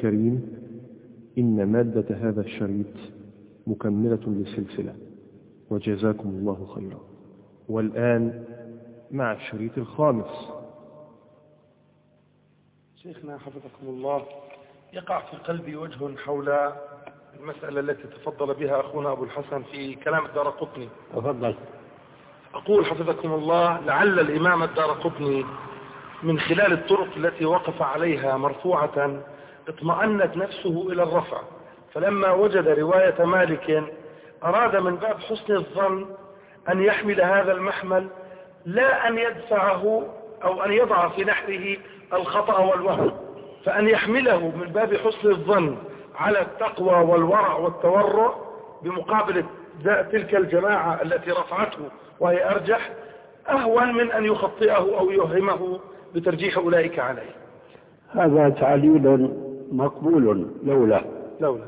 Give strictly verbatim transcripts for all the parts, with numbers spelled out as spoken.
الكريم، إن مادة هذا الشريط مكملة للسلسلة، وجزاكم الله خيرا. والآن مع الشريط الخامس. شيخنا حفظكم الله، يقع في قلبي وجه حول المسألة التي تفضل بها أخونا أبو الحسن في كلام الدارقطني. تفضل. أقول حفظكم الله: لعل الإمام الدارقطني من خلال الطرق التي وقف عليها مرفوعة اطمأنت نفسه إلى الرفع، فلما وجد رواية مالك أراد من باب حسن الظن أن يحمل هذا المحمل، لا أن يدفعه أو أن يضع في نحره الخطأ والوهم، فأن يحمله من باب حسن الظن على التقوى والورع والتورع بمقابل تلك الجماعة التي رفعته وهي أرجح، أهون من أن يخطئه أو يوهمه بترجيح أولئك عليه. هذا تعليل مقبول لولا لولا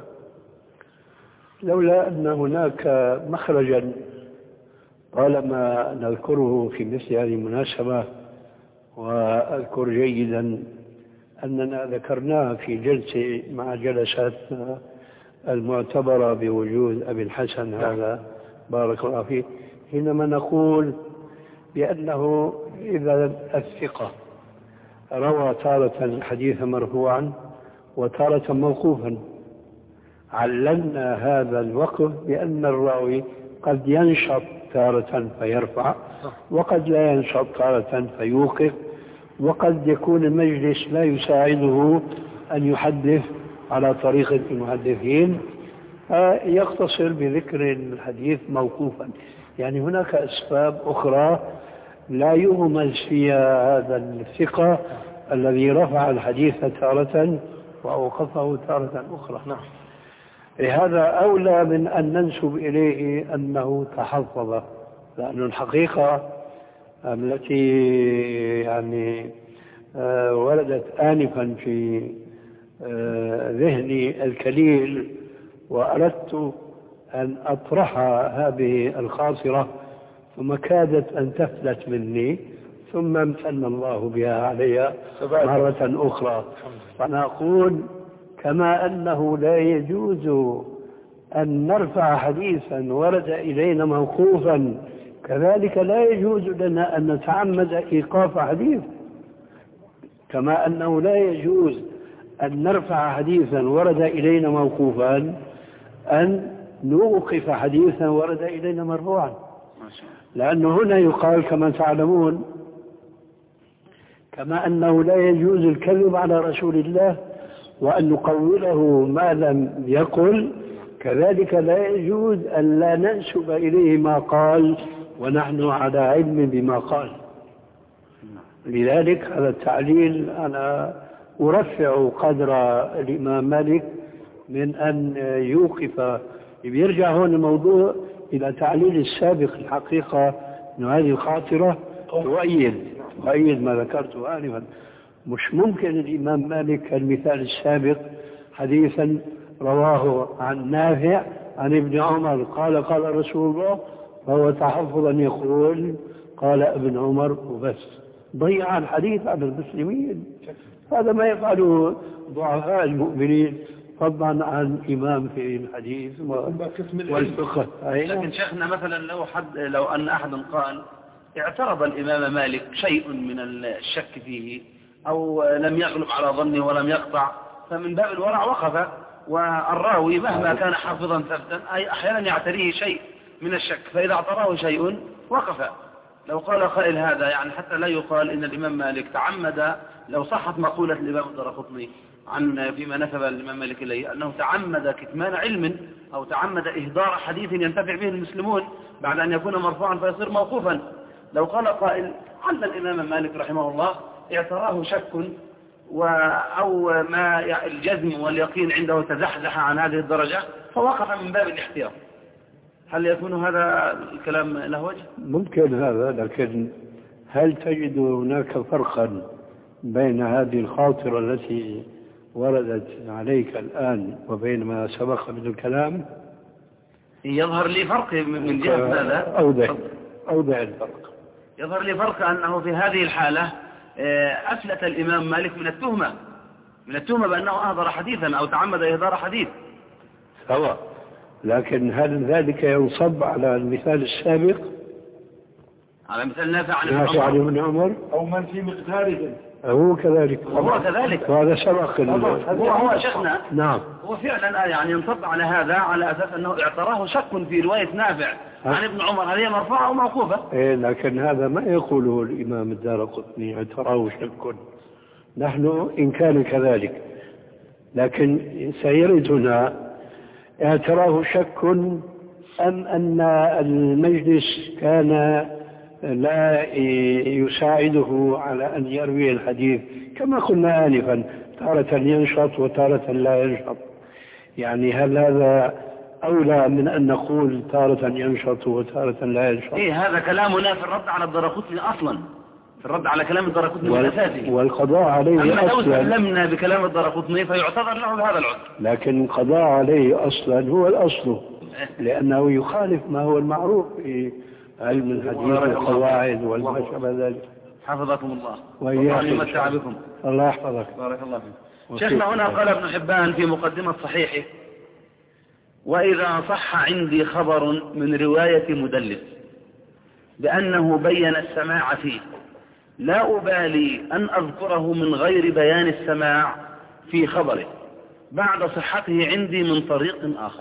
لولا أن هناك مخرجا طالما نذكره في مثل هذه المناسبة. وأذكر جيدا أننا ذكرناها في جلسة مع جلساتنا المعتبرة بوجود أبي الحسن هذا بارك الله فيه، حينما نقول بأنه إذا الثقة روى تارة حديثا مرفوعا وتارة موقوفا، علمنا هذا الوقف بأن الراوي قد ينشط تارة فيرفع، وقد لا ينشط تارة فيوقف، وقد يكون المجلس لا يساعده أن يحدث على طريقة المحدثين، يقتصر بذكر الحديث موقوفا. يعني هناك أسباب أخرى لا يغمز فيها هذا الثقة الذي رفع الحديث تارة وأوقفه تارة أخرى. نعم. لهذا أولى من أن ننسب إليه أنه تحفظ، لأن الحقيقة التي يعني وردت آنفا في ذهني الكليل وأردت أن أطرح هذه الخاطرة ثم كادت أن تفلت مني، ثم امتن الله بها علي مرة أخرى. فأنا أقول كما أنه لا يجوز أن نرفع حديثا ورد إلينا موقوفا، كذلك لا يجوز لنا أن نتعمد إيقاف حديث. كما أنه لا يجوز أن نرفع حديثا ورد إلينا موقوفا أن نوقف حديثا ورد إلينا مرفوعا، لأنه هنا يقال كما تعلمون كما أنه لا يجوز الكذب على رسول الله وأن نقوله ما لم يقل، كذلك لا يجوز أن لا ننسب إليه ما قال ونحن على علم بما قال. لذلك هذا التعليل أنا أرفع قدر الإمام مالك من أن يوقف. يرجع هون الموضوع إلى تعليل السابق. الحقيقة أن هذه الخاطرة تؤيد تؤيد ما ذكرته آنفا. مش ممكن الإمام مالك المثال السابق حديثا رواه عن نافع عن ابن عمر قال قال رسول الله، فهو تحفظ أن يقول قال ابن عمر وبس، ضيع الحديث على المسلمين. هذا ما يفعله ضعفاء المؤمنين فضلا عن إمام في الحديث والفقه. لكن شيخنا مثلا لو حد لو أن أحدا قال اعترض الإمام مالك شيء من الشك فيه أو لم يغلب على ظنه ولم يقطع، فمن باب الورع وقف، والراوي مهما كان حافظا ثبتا أي أحيانا يعتريه شيء من الشك، فإذا اعتراه شيء وقف. لو قال قائل هذا يعني حتى لا يقال إن الإمام مالك تعمد، لو صحت مقولة الإمام الدارقطني عن فيما نسب الإمام مالك إليه أنه تعمد كتمان علم أو تعمد إهدار حديث ينتفع به المسلمون بعد أن يكون مرفوعا فيصير موقوفا، لو قال قائل عل الإمام مالك رحمه الله اعتراه شك أو ما الجزم واليقين عنده تزحزح عن هذه الدرجة فوقف من باب الاحتياط، هل يكون هذا الكلام له وجه؟ ممكن هذا، لكن هل تجد هناك فرقا بين هذه الخاطرة التي وردت عليك الآن وبين ما سبق من الكلام؟ يظهر لي فرق من جهة هذا. أوضح أوضح الفرق. يظهر لي فرق أنه في هذه الحالة أفلت الإمام مالك من التهمة، من التهمة بأنه أهدر حديثا أو تعمد إهدار حديث. سواء، لكن هل ذلك ينصب على المثال السابق على مثال نافع عن نافع عن ابن عمر أو من في مقداره؟ هو كذلك هو كذلك وهذا سبق هو هو شيخنا. نعم. هو فعلا يعني ينصب على هذا على أساس أنه اعتراه شك في رواية نافع عن ابن عمر، هل هي مرفوعة أو موقوفة؟ إيه، لكن هذا ما يقوله الإمام الدارقطني اعتراه شك. نحن إن كان كذلك، لكن سيردنا اعتراه شك أم أن المجلس كان لا يساعده على أن يروي الحديث كما قلنا آنفا، تارة ينشط وتارة لا ينشط. يعني هل هذا أولى من أن نقول تارة ينشط وتارة لا ينشط؟ إيه، هذا كلامنا في الرد على الدارقطني أصلا، في الرد على كلام الدارقطني من أساسه، والقضاء عليه أما لو أصلا سلمنا بكلام الدارقطني فيعتذر له بهذا العذر. لكن القضاء عليه أصلا هو الأصل، لأنه يخالف ما هو المعروف في علم الحديث والقواعد وما شابه ذلك. حفظكم الله والله يمتع بكم. الله يحفظك. بارك الله فيك. شيخنا هنا قال ابن حبان في مقدمة صحيحه: وإذا صح عندي خبر من رواية مدلس بأنه بين السماع فيه لا أبالي أن أذكره من غير بيان السماع في خبره بعد صحته عندي من طريق آخر.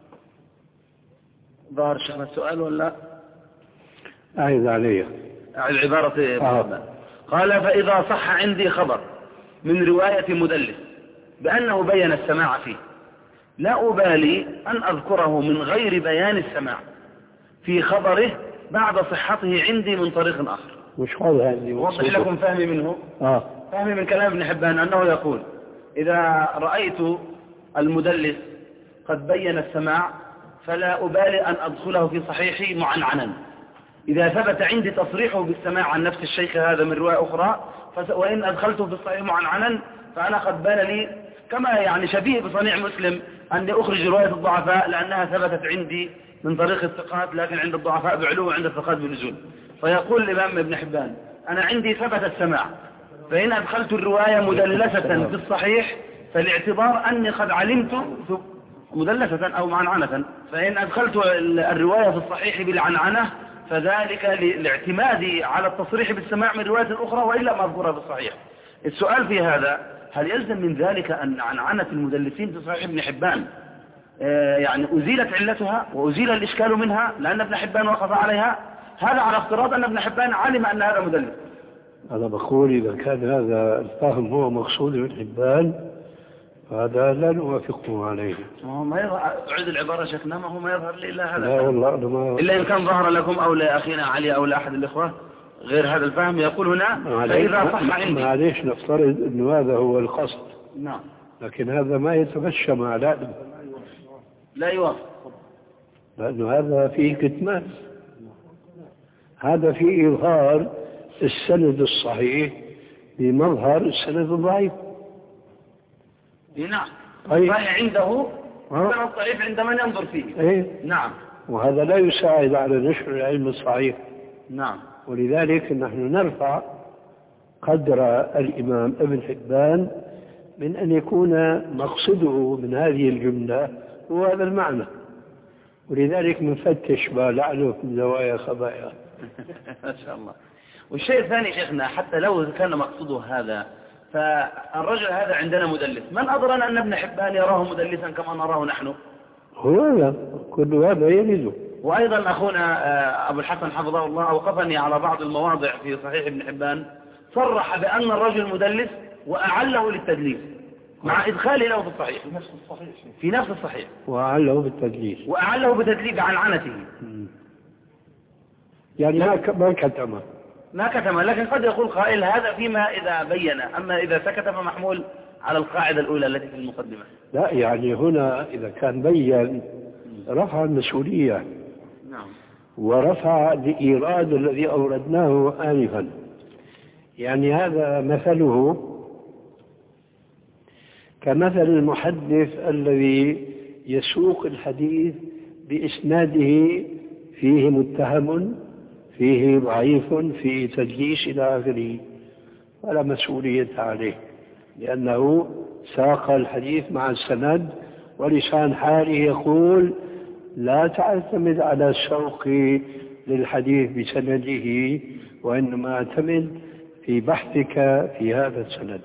ظهر شيخنا السؤال ولا أعيد عليه؟ أعيد عبارة آه. قال: فإذا صح عندي خبر من رواية مدلس بأنه بين السماع فيه لا أبالي أن أذكره من غير بيان السماع في خبره بعد صحته عندي من طريق آخر. مش واضح عندي. وضح لكم فهمي منه. آه. فهمي من كلام ابن حبان أنه يقول: إذا رأيت المدلس قد بين السماع فلا أبالي أن أدخله في صحيحي معنعنا. إذا ثبت عندي تصريحه بالسماع عن نفس الشيخ هذا من رواية أخرى وإن أدخلته في الصحيح معنعنا فأنا قد بان لي كما يعني شبيه بصنيع مسلم أني أخرج رواية الضعفاء لأنها ثبتت عندي من طريق الثقات، لكن عند الضعفاء بعلو وعند الثقات بنزول. فيقول الإمام ابن حبان: أنا عندي ثبت السماع، فإن أدخلت الرواية مدلسة في الصحيح فالاعتبار أني قد علمت مدلسة أو معنعنة، فإن أدخلت الرواية في الصحيح بالعنعنة فذلك لاعتمادي على التصريح بالسماع من رواية الأخرى وإلا ما أذكرها في الصحيح. السؤال في هذا: هل يلزم من ذلك أن عنعنة المدلسين في صحيح ابن حبان آه يعني أزيلت علتها وأزيل الإشكال منها لأن ابن حبان وقف عليها؟ هذا على افتراض أن ابن حبان علم أن هذا مدلس. أنا بقول إذا كان هذا الفهم هو مقصود ابن حبان هذا لا نوافقه عليه. ما يظهر، أعيد العبارة شيخنا، ما هو ما يظهر لي إلا هذا. لا والله ما إلا إن كان ظهر لكم أو لأخينا علي أو لأحد الإخوة غير هذا الفهم. يقول هنا: فإذا صح عندي. معليش نفترض أنه هذا هو القصد. نعم. لكن هذا ما يتمشى مع لا لا يوافق، لأنه هذا فيه كتمان، هذا فيه إظهار السند الصحيح بمظهر السند الضعيف. نعم. طيب. فهي عنده السند الضعيف عند من ينظر فيه. إيه؟ نعم. وهذا لا يساعد على نشر العلم الصحيح. نعم. ولذلك نحن نرفع قدر الإمام ابن حبان من أن يكون مقصده من هذه الجملة هو هذا المعنى، ولذلك نفتش ما لعله من زوايا خبايا. ما شاء الله. والشيء الثاني شيخنا، حتى لو كان مقصده هذا فالرجل هذا عندنا مدلس، من أدرنا أن ابن حبان يراه مدلسا كما نراه نحن؟ هو هذا كل هذا يلزم. وأيضا أخونا أبو الحسن حفظه الله أوقفني على بعض المواضع في صحيح ابن حبان صرح بأن الرجل مدلس وأعله للتدليس مع إدخاله له في الصحيح في نفس الصحيح في نفس الصحيح وأعله بالتدليس وأعله بتدليس عن عنته. يعني ما ما كتم ما كتم، لكن قد يقول قائل هذا فيما إذا بين، أما إذا سكت فمحمول على القاعدة الأولى التي في المقدمة. لا، يعني هنا إذا كان بين رفع المسؤولية. نعم. ورفع الإيراد الذي أوردناه آنفا. يعني هذا مثله كمثل المحدث الذي يسوق الحديث بإسناده فيه متهم فيه ضعيف فيه تدليس إلى آخره، ولا مسؤولية عليه لأنه ساق الحديث مع السند، ولسان حاله يقول لا تعتمد على السوق للحديث بسنده، وإنما اعتمد في بحثك في هذا السند.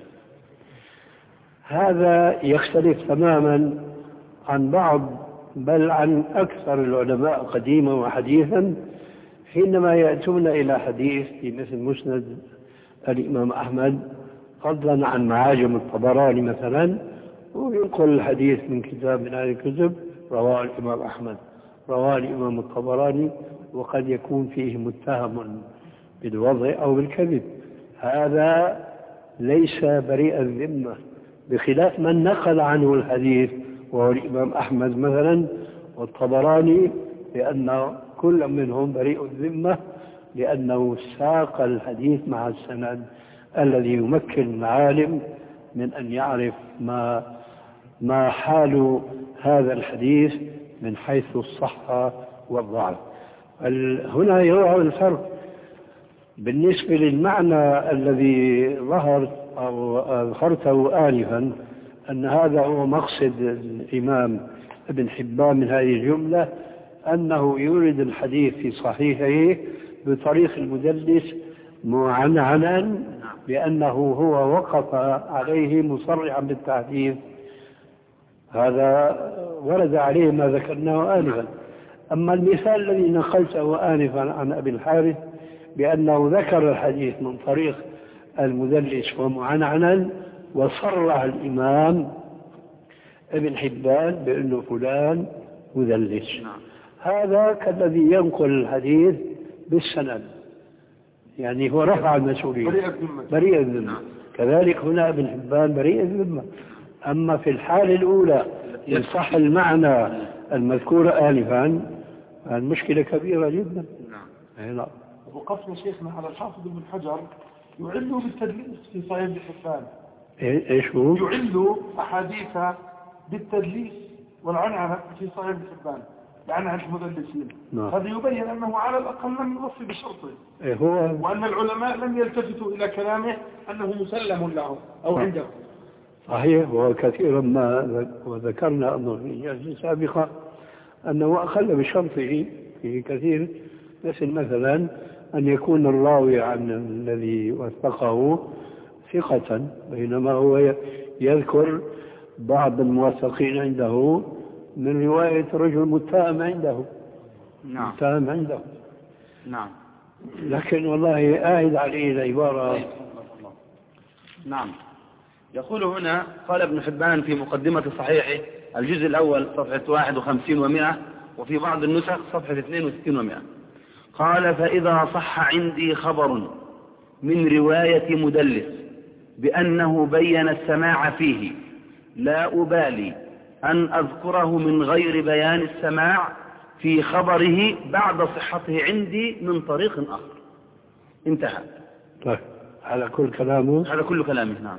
هذا يختلف تماما عن بعض بل عن أكثر العلماء قديما وحديثا حينما يأتون إلى حديث في مثل مسند الإمام أحمد فضلا عن معاجم الطبراني مثلا، وينقل الحديث من كتاب من هذه الكتب رواه الإمام أحمد رواه الإمام الطبراني، وقد يكون فيه متهم بالوضع أو بالكذب. هذا ليس بريء الذمة، بخلاف من نقل عنه الحديث وهو الإمام أحمد مثلا والطبراني، لأن كل منهم بريء الذمة لأنه ساق الحديث مع السند الذي يمكن العالم من أن يعرف ما ما حال هذا الحديث من حيث الصحة والضعف. هنا يظهر الفرق بالنسبة للمعنى الذي ظهر أو أظهرته آنفا، أن هذا هو مقصد الإمام ابن حبان من هذه الجملة، أنه يورد الحديث في صحيحه بطريق المدلس معنعنا بأنه هو وقف عليه مصرحا بالتحديث. هذا ورد عليه ما ذكرناه آنفا. أما المثال الذي نقلته آنفا عن أبي الحارث بأنه ذكر الحديث من طريق المدلس ومعنعنا وصرح الإمام ابن حبان بأنه فلان مدلس، هذا كالذي ينقل الحديث بالسند، يعني هو رفع المسؤولية بريء الذمة. كذلك هنا ابن حبان بريء الذمة. أما في الحالة الأولى إن صح المعنى المذكور آنفا المشكلة كبيرة جدا. نعم. وقفنا شيخنا على الحافظ ابن حجر يعل بالتدليس في صحيح ابن حبان. ايش هو؟ يعل أحاديث بالتدليس والعنعنة في صحيح ابن حبان لعنعنة المدلسين. نعم. هذا يبين أنه على الأقل لم يوفي بشرطه، إيه هو؟ وأن العلماء لم يلتفتوا إلى كلامه أنه مسلم له أو نعم. عنده. صحيح. وكثيرا ما وذكرنا أنه في جلسة سابقة أنه أخل بشرطه في كثير، مثل مثلا أن يكون الراوي عن الذي وثقه ثقة، بينما هو يذكر بعض الموثقين عنده من رواية رجل متهم عنده. نعم. متهم عنده. نعم. لكن والله آهد عليه العبارة. نعم. يقول هنا قال ابن حبان في مقدمة صحيحه الجزء الأول صفحة واحد وخمسين ومئة، وفي بعض النسخ صفحة اثنين وستين ومئة، قال: فإذا صح عندي خبر من رواية مدلس بأنه بين السماع فيه لا أبالي أن أذكره من غير بيان السماع في خبره بعد صحته عندي من طريق آخر. انتهى. طيب هذا كل كلامه؟ هذا كل كلامه. نعم.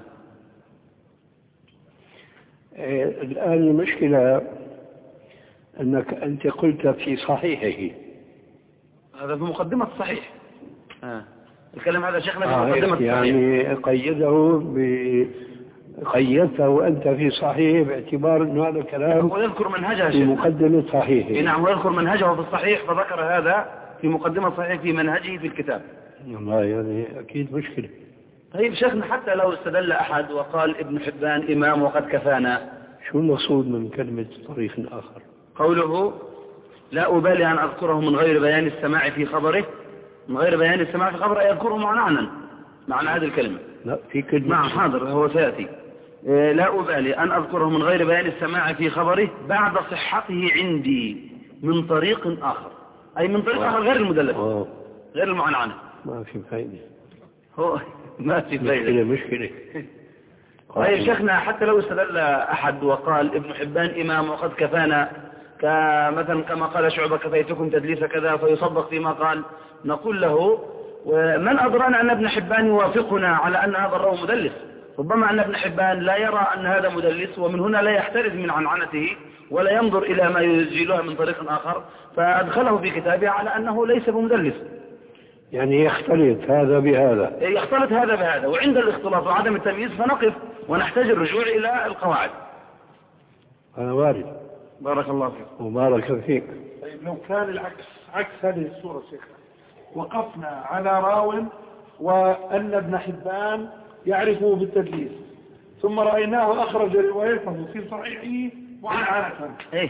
إيه الآن المشكلة أنك أنت قلت في صحيحه، هذا في مقدمة الصحيح. آه. الكلام هذا شيخنا في آه مقدمة الصحيح. يعني قيده ب قيدته أنت في صحيح باعتبار أن هذا الكلام ويذكر منهجه في مقدمة صحيحه. نعم، ويذكر منهجه في الصحيح، فذكر هذا في مقدمة الصحيح في منهجه في الكتاب. والله يعني أكيد مشكلة. طيب شيخنا، حتى لو استدل أحد وقال ابن حبان إمام وقد كفانا، شو المقصود من كلمة طريق آخر؟ قوله لا أبالي أن أذكره من غير بيان السماع في خبره، من غير بيان السماع في خبره يذكره معنى معنى هذه الكلمة. لا في كلمة. نعم حاضر، هو سيأتي. لا أبالي أن أذكره من غير بيان السماع في خبره بعد صحته عندي من طريق آخر، أي من طريق آخر غير المدلس، غير المعنعنة. ما في فائدة. هو ما في فائدة. مشكلة مشكلة. طيب شيخنا، حتى لو استدل أحد وقال ابن حبان إمام وقد كفانا، كمثلا كما قال شعبة كفيتكم تدليس كذا، فيصدق فيما قال، نقول له: ومن أدرانا أن ابن حبان يوافقنا على أن هذا الراوي مدلس؟ ربما أن ابن حبان لا يرى أن هذا مدلس، ومن هنا لا يحترز من عنعنته ولا ينظر إلى ما يسجلها من طريق آخر، فأدخله في كتابه على أنه ليس بمدلس. يعني يختلط هذا بهذا. يختلط هذا بهذا، وعند الاختلاط وعدم التمييز فنقف ونحتاج الرجوع إلى القواعد. هذا وارد. بارك الله فيك. وبارك فيك. طيب لو كان العكس، عكس هذه الصورة شيخ، وقفنا على راو وأن ابن حبان يعرفه بالتدليس، ثم رأيناه أخرج روايته في صحيحه معنعنة. إيه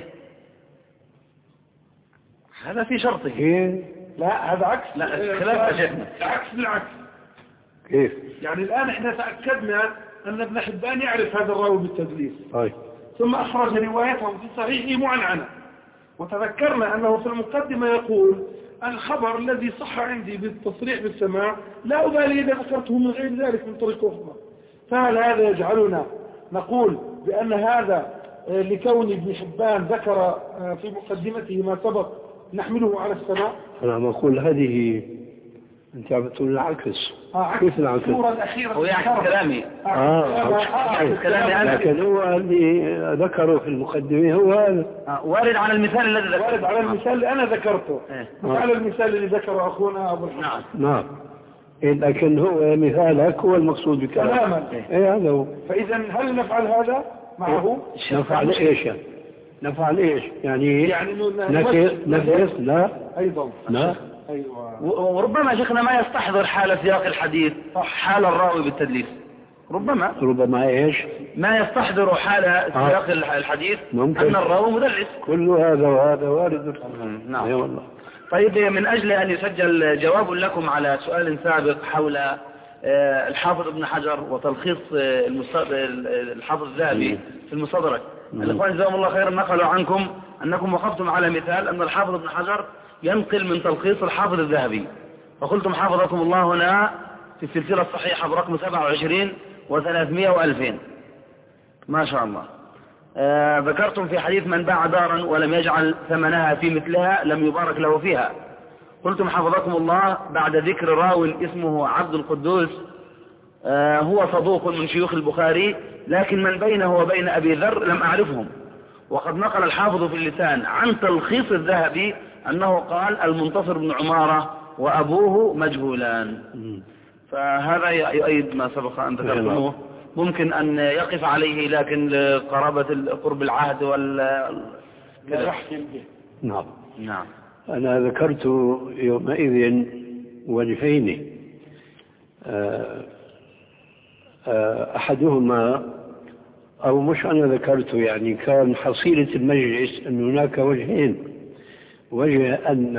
هذا في شرطه. إيه؟ لا هذا عكس. لا خلاف شيخنا. العكس بالعكس. كيف؟ يعني الآن احنا تأكدنا أن ابن حبان يعرف هذا الراوي بالتدليس، طيب. ثم أخرج روايته في صحيحه معنعنة، وتذكرنا أنه في المقدمة يقول الخبر الذي صح عندي بالتصريح بالسماع لا أبالي إذا ذكرته من غير ذلك من طريق أخرى. فهل هذا يجعلنا نقول بأن هذا لكون ابن حبان ذكر في مقدمته ما سبق نحمله على السماع؟ أنا بقول هذه أنت عم تقول العكس. آه كيف العكس؟ الصورة الأخيرة هو يعكس كلامي. آه يعكس كلامي أنا. لكن هو اللي ذكره في المقدمة هو هذا. آه. وارد على المثال الذي ذكره. وارد على المثال اللي أنا ذكرته. مش آه. على المثال اللي ذكره أخونا أبو الحسن. نعم. نعم. لكن هو مثالك هو المقصود بكلامك. تماما. إيه هذا هو. فإذا هل نفعل هذا معه؟ نفعل إيش يعني؟ نفعل إيش؟ يعني يعني نفس نفس لا أيضا. لا. أيوة. وربما شيخنا ما يستحضر حال سياق الحديث حال الراوي بالتدليس. ربما ربما إيش؟ ما يستحضر حال سياق آه. الحديث ممكن. أن الراوي مدلس. كل هذا وهذا وارد. نعم. أي والله. طيب من أجل أن يسجل جواب لكم على سؤال سابق حول الحافظ ابن حجر وتلخيص الحافظ الذهبي في المستدرك، الإخوان جزاهم الله خيرا نقلوا عنكم أنكم وقفتم على مثال أن الحافظ ابن حجر ينقل من تلخيص الحافظ الذهبي، فقلتم حافظكم الله هنا في السلسلة الصحيحة برقم سبعة وعشرين وثلاثمائة وألفين ما شاء الله. آه ذكرتم في حديث من باع دارا ولم يجعل ثمنها في مثلها لم يبارك له فيها. قلتم حفظكم الله بعد ذكر راو اسمه عبد القدوس آه هو صدوق من شيوخ البخاري، لكن من بينه وبين أبي ذر لم أعرفهم. وقد نقل الحافظ في اللسان عن تلخيص الذهبي أنه قال المنتصر بن عمارة وأبوه مجهولان. فهذا يؤيد ما سبق أن ذكرتموه، ممكن أن يقف عليه لكن لقرابة قرب العهد وال نعم. نعم. أنا ذكرت يومئذ وجهين، أحدهما أو مش أنا ذكرت، يعني كان حصيلة المجلس أن هناك وجهين. وجه أن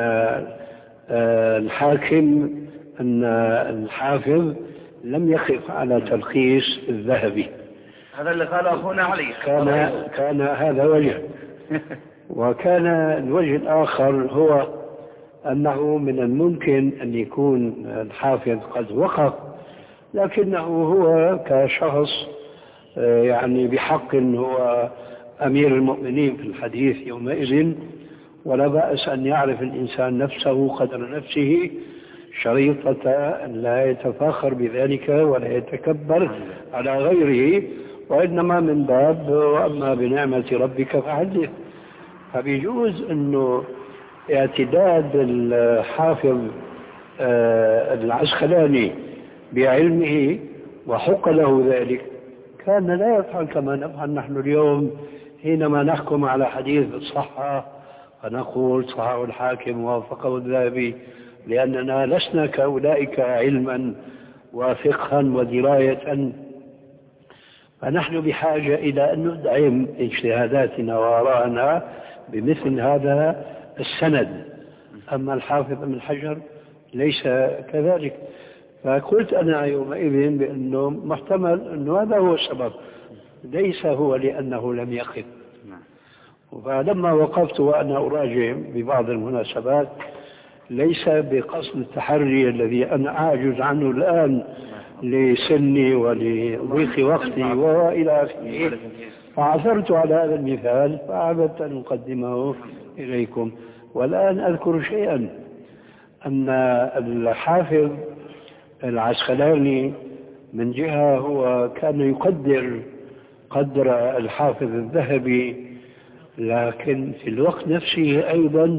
الحاكم أن الحافظ لم يقف على تلخيص الذهبي، هذا اللي قال أخونا علي. كان, كان هذا وجه. وكان الوجه الآخر هو أنه من الممكن أن يكون الحافظ قد وقف، لكنه هو كشخص يعني بحق هو أمير المؤمنين في الحديث يومئذ، ولا بأس أن يعرف الإنسان نفسه قدر نفسه، شريطة أن لا يتفاخر بذلك ولا يتكبر على غيره، وإنما من باب وأما بنعمة ربك فحدث. فبيجوز أنه اعتداد الحافظ العسقلاني بعلمه وحق له ذلك كان لا يفعل كما نفعل نحن اليوم حينما نحكم على حديث الصحة فنقول صححه الحاكم ووافقه الذهبي، لأننا لسنا كأولئك علما وفقها ودراية، فنحن بحاجة إلى أن ندعم اجتهاداتنا وآراءنا بمثل هذا السند. أما الحافظ ابن حجر ليس كذلك. فقلت أنا يومئذ بأنه محتمل أنه هذا هو السبب، ليس هو لأنه لم يقف. فلما وقفت وأنا أراجع ببعض المناسبات ليس بقصد التحري الذي أنا أعجز عنه الآن لسني ولضيق وقتي وإلى آخره، فعثرت على هذا المثال فأعبدت أن أقدمه إليكم. والآن أذكر شيئا، أن الحافظ العسقلاني من جهة هو كان يقدر قدر الحافظ الذهبي، لكن في الوقت نفسه أيضا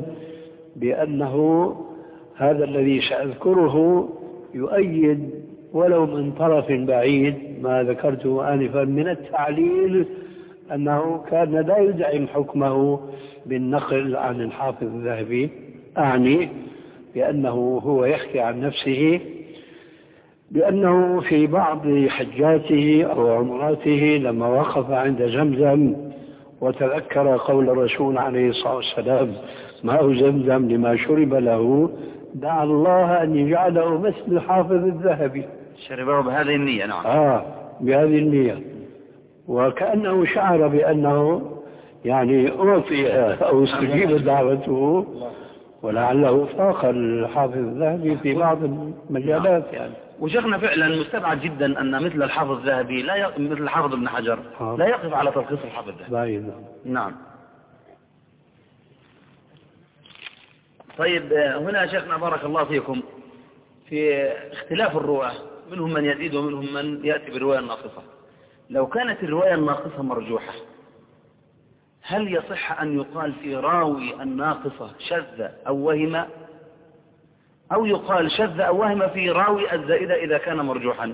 بأنه هذا الذي سأذكره يؤيد ولو من طرف بعيد ما ذكرته آنفا من التعليل أنه كان لا يدعم حكمه بالنقل عن الحافظ الذهبي، أعني بأنه هو يحكي عن نفسه بأنه في بعض حجاته أو عمراته لما وقف عند زمزم وتذكر قول الرسول عليه الصلاة والسلام ماء زمزم لما شرب له، دعا الله أن يجعله مثل الحافظ الذهبي. شربه بهذه النية. نعم. آه بهذه النية، وكأنه شعر بأنه يعني أعطي أو استجيب دعوته، ولعله فاق الحافظ الذهبي في بعض المجالات يعني. وشيخنا فعلا مستبعد جدا أن مثل الحافظ الذهبي لا ي... مثل الحافظ ابن حجر آه. لا يقف على تلخيص الحافظ الذهبي. نعم. طيب هنا شيخنا بارك الله فيكم في اختلاف الرواة، منهم من يزيد ومنهم من يأتي بالرواية الناقصة. لو كانت الرواية الناقصة مرجوحة هل يصح أن يقال في راوي الناقصة شذ أو وهم، أو يقال شذ أو وهم في راوي الزائدة إذا كان مرجوحا؟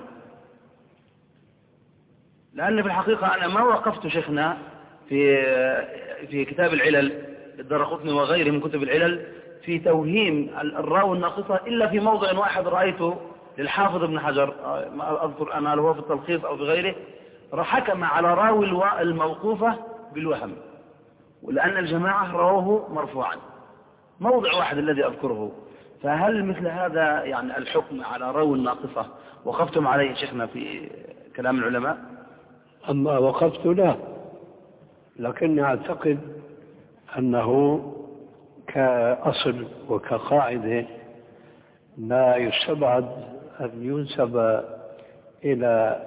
لأن في الحقيقة أنا ما وقفت شيخنا في في كتاب العلل الدارقطني وغيره من كتب العلل في توهيم الراوي الناقصة إلا في موضع واحد رأيته للحافظ ابن حجر، ما أذكر أنا هل هو في التلخيص أو في غيره، حكم على راوي الموقوفة بالوهم، ولأن الجماعة رواه مرفوعا، موضع واحد الذي أذكره. فهل مثل هذا يعني الحكم على راوي الناقصة وقفتم عليه شيخنا في كلام العلماء؟ أما وقفت لا، لكني أعتقد أنه كأصل وكقاعدة لا يستبعد أن ينسب إلى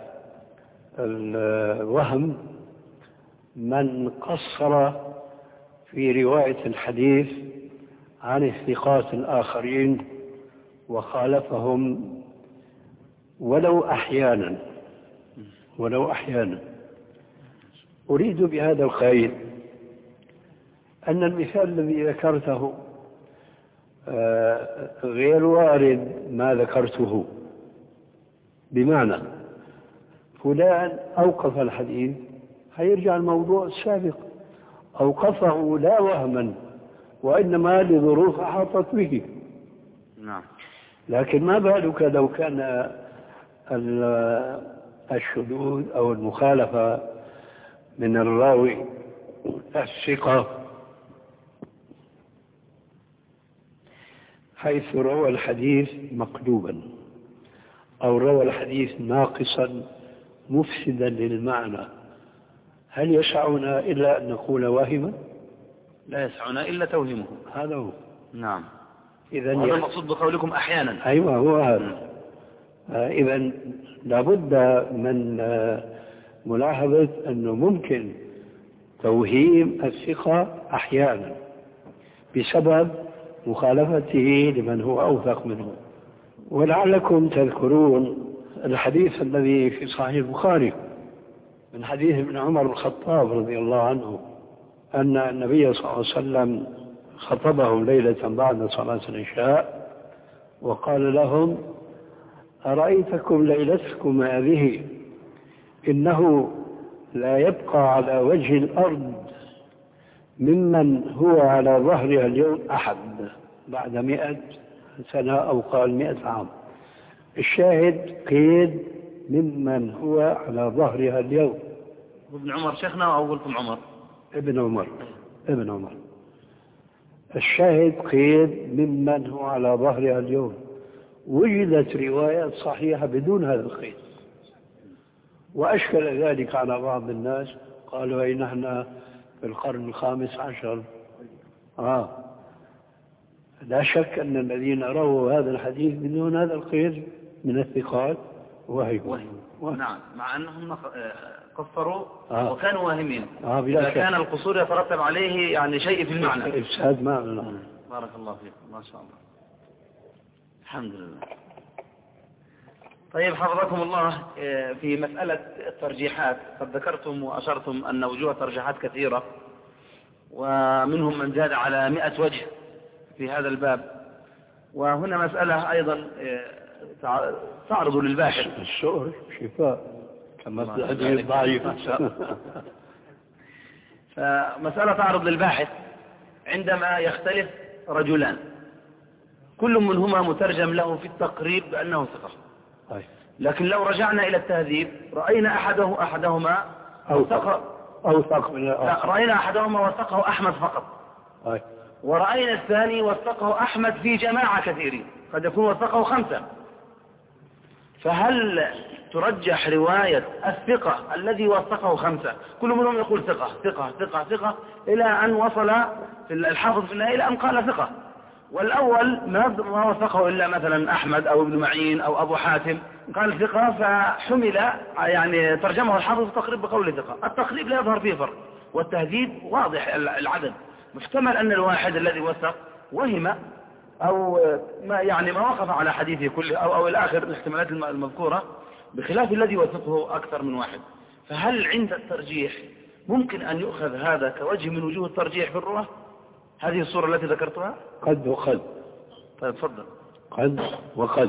الوهم من قصر في رواية الحديث عن الثقات الآخرين وخالفهم ولو أحيانا ولو أحيانا أريد بهذا القيد أن المثال الذي ذكرته غير وارد ما ذكرته، بمعنى فلان أوقف الحديث هيرجع الموضوع السابق، أوقفه لا وهما وإنما لظروف أحاطت به. نعم. لكن ما بالك لو كان الشذوذ أو المخالفة من الراوي الثقة حيث روى الحديث مقلوبا أو روى الحديث ناقصا مفسدا للمعنى، هل يسعنا إلا أن نقول واهما؟ لا يسعنا إلا توهمه. هذا هو. نعم. إذن هذا المقصود بقولكم أحيانا. أيوة هو هذا. آه إذن لابد من آه ملاحظة أنه ممكن توهيم الثقة أحيانا بسبب مخالفته لمن هو أوثق منه. ولعلكم تذكرون الحديث الذي في صحيح البخاري من حديث ابن عمر الخطاب رضي الله عنه أن النبي صلى الله عليه وسلم خطبهم ليلة بعد صلاة العشاء وقال لهم: أرأيتكم ليلتكم هذه إنه لا يبقى على وجه الأرض ممن هو على ظهرها اليوم أحد بعد مئة سنة أو قال مئة عام. الشاهد قيد ممن هو على ظهرها اليوم. ابن عمر شيخنا أو قلتم عمر؟ ابن عمر ابن عمر الشاهد قيد ممن هو على ظهرها اليوم. وجدت روايات صحيحة بدون هذا القيد، وأشكل ذلك على بعض الناس، قالوا أي نحن في القرن الخامس عشر. آه لا شك أن الذين رووا هذا الحديث بدون هذا القيد من الثقات وهي وهي. نعم، مع أنهم قصروا آه. وكانوا واهمين. آه إذا كان القصور يترتب عليه يعني شيء في المعنى. إفساد معنى. بارك الله فيك، ما شاء الله، الحمد لله. طيب حفظكم الله، في مسألة الترجيحات قد ذكرتم وأشرتم أن وجوه ترجيحات كثيرة، ومنهم من زاد على مئة وجه في هذا الباب. وهنا مسألة أيضا تعرض للباحث. السؤر شفاء كما حديث ضعيف. فمسألة تعرض للباحث عندما يختلف رجلان كل منهما مترجم له في التقريب بأنه ثقة، لكن لو رجعنا إلى التهذيب رأينا أحده أحدهما أوثق أوثق من لا رأينا أحدهما وثقه أحمد فقط، أي. ورأينا الثاني وثقه أحمد في جماعة كثيرين، قد يكون وثقه خمسة. فهل ترجح رواية الثقة الذي وثقه خمسة كل منهم يقول ثقة ثقة ثقة ثقة إلى أن وصل الحافظ في النهاية إلى أن قال ثقة، والأول ما وثقه إلا مثلا أحمد أو ابن معين أو أبو حاتم قال ثقة فحمل يعني ترجمه الحافظ التقريب بقول ثقة. التقريب لا يظهر فيه فرق، والتهذيب واضح العدد، محتمل أن الواحد الذي وثق وهم أو ما يعني ما وقف على حديثه كله أو أو الآخر الاحتمالات المذكورة، بخلاف الذي وثقه أكثر من واحد. فهل عند الترجيح ممكن أن يؤخذ هذا كوجه من وجوه الترجيح في الرواة؟ هذه الصورة التي ذكرتها؟ قد وقد. طيب تفضل. قد وقد،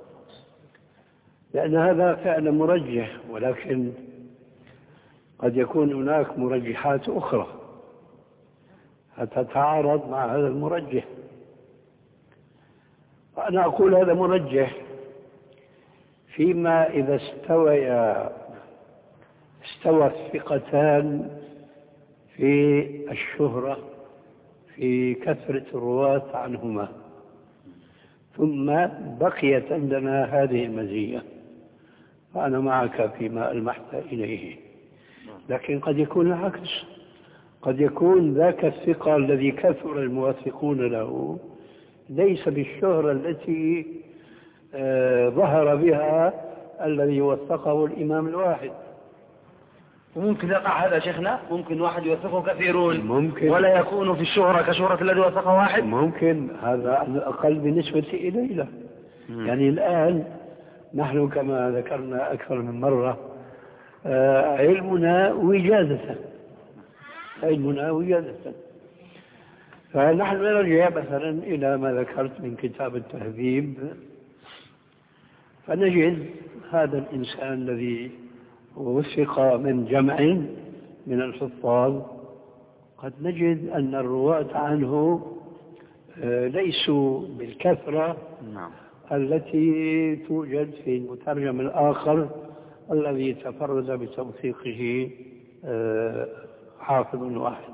لأن هذا فعلا مرجح، ولكن قد يكون هناك مرجحات أخرى تتعارض مع هذا المرجح. أنا أقول هذا مرجح فيما إذا استوى استوى الثقتان في الشهرة في كثرة الرواة عنهما، ثم بقيت عندنا هذه المزية، فأنا معك فيما ألمحت إليه. لكن قد يكون العكس، قد يكون ذاك الثقة الذي كثر الموثقون له ليس بالشهرة التي آه ظهر بها الذي وثقه الإمام الواحد. وممكن يقع هذا شيخنا، ممكن واحد يوثقه كثيرون ممكن، ولا يكون في الشهرة كشهرة الذي وثقه واحد. ممكن، هذا على الأقل بالنسبة إلينا. يعني الآن نحن كما ذكرنا أكثر من مرة آه علمنا وجادة، علمنا وجادة. فنحن نرجع مثلا إلى ما ذكرت من كتاب التهذيب، فنجد هذا الإنسان الذي وثق من جمع من الحفاظ، قد نجد أن الرواة عنه ليسوا بالكثرة التي توجد في المترجم الآخر الذي تفرد بتوثيقه حافظ واحد.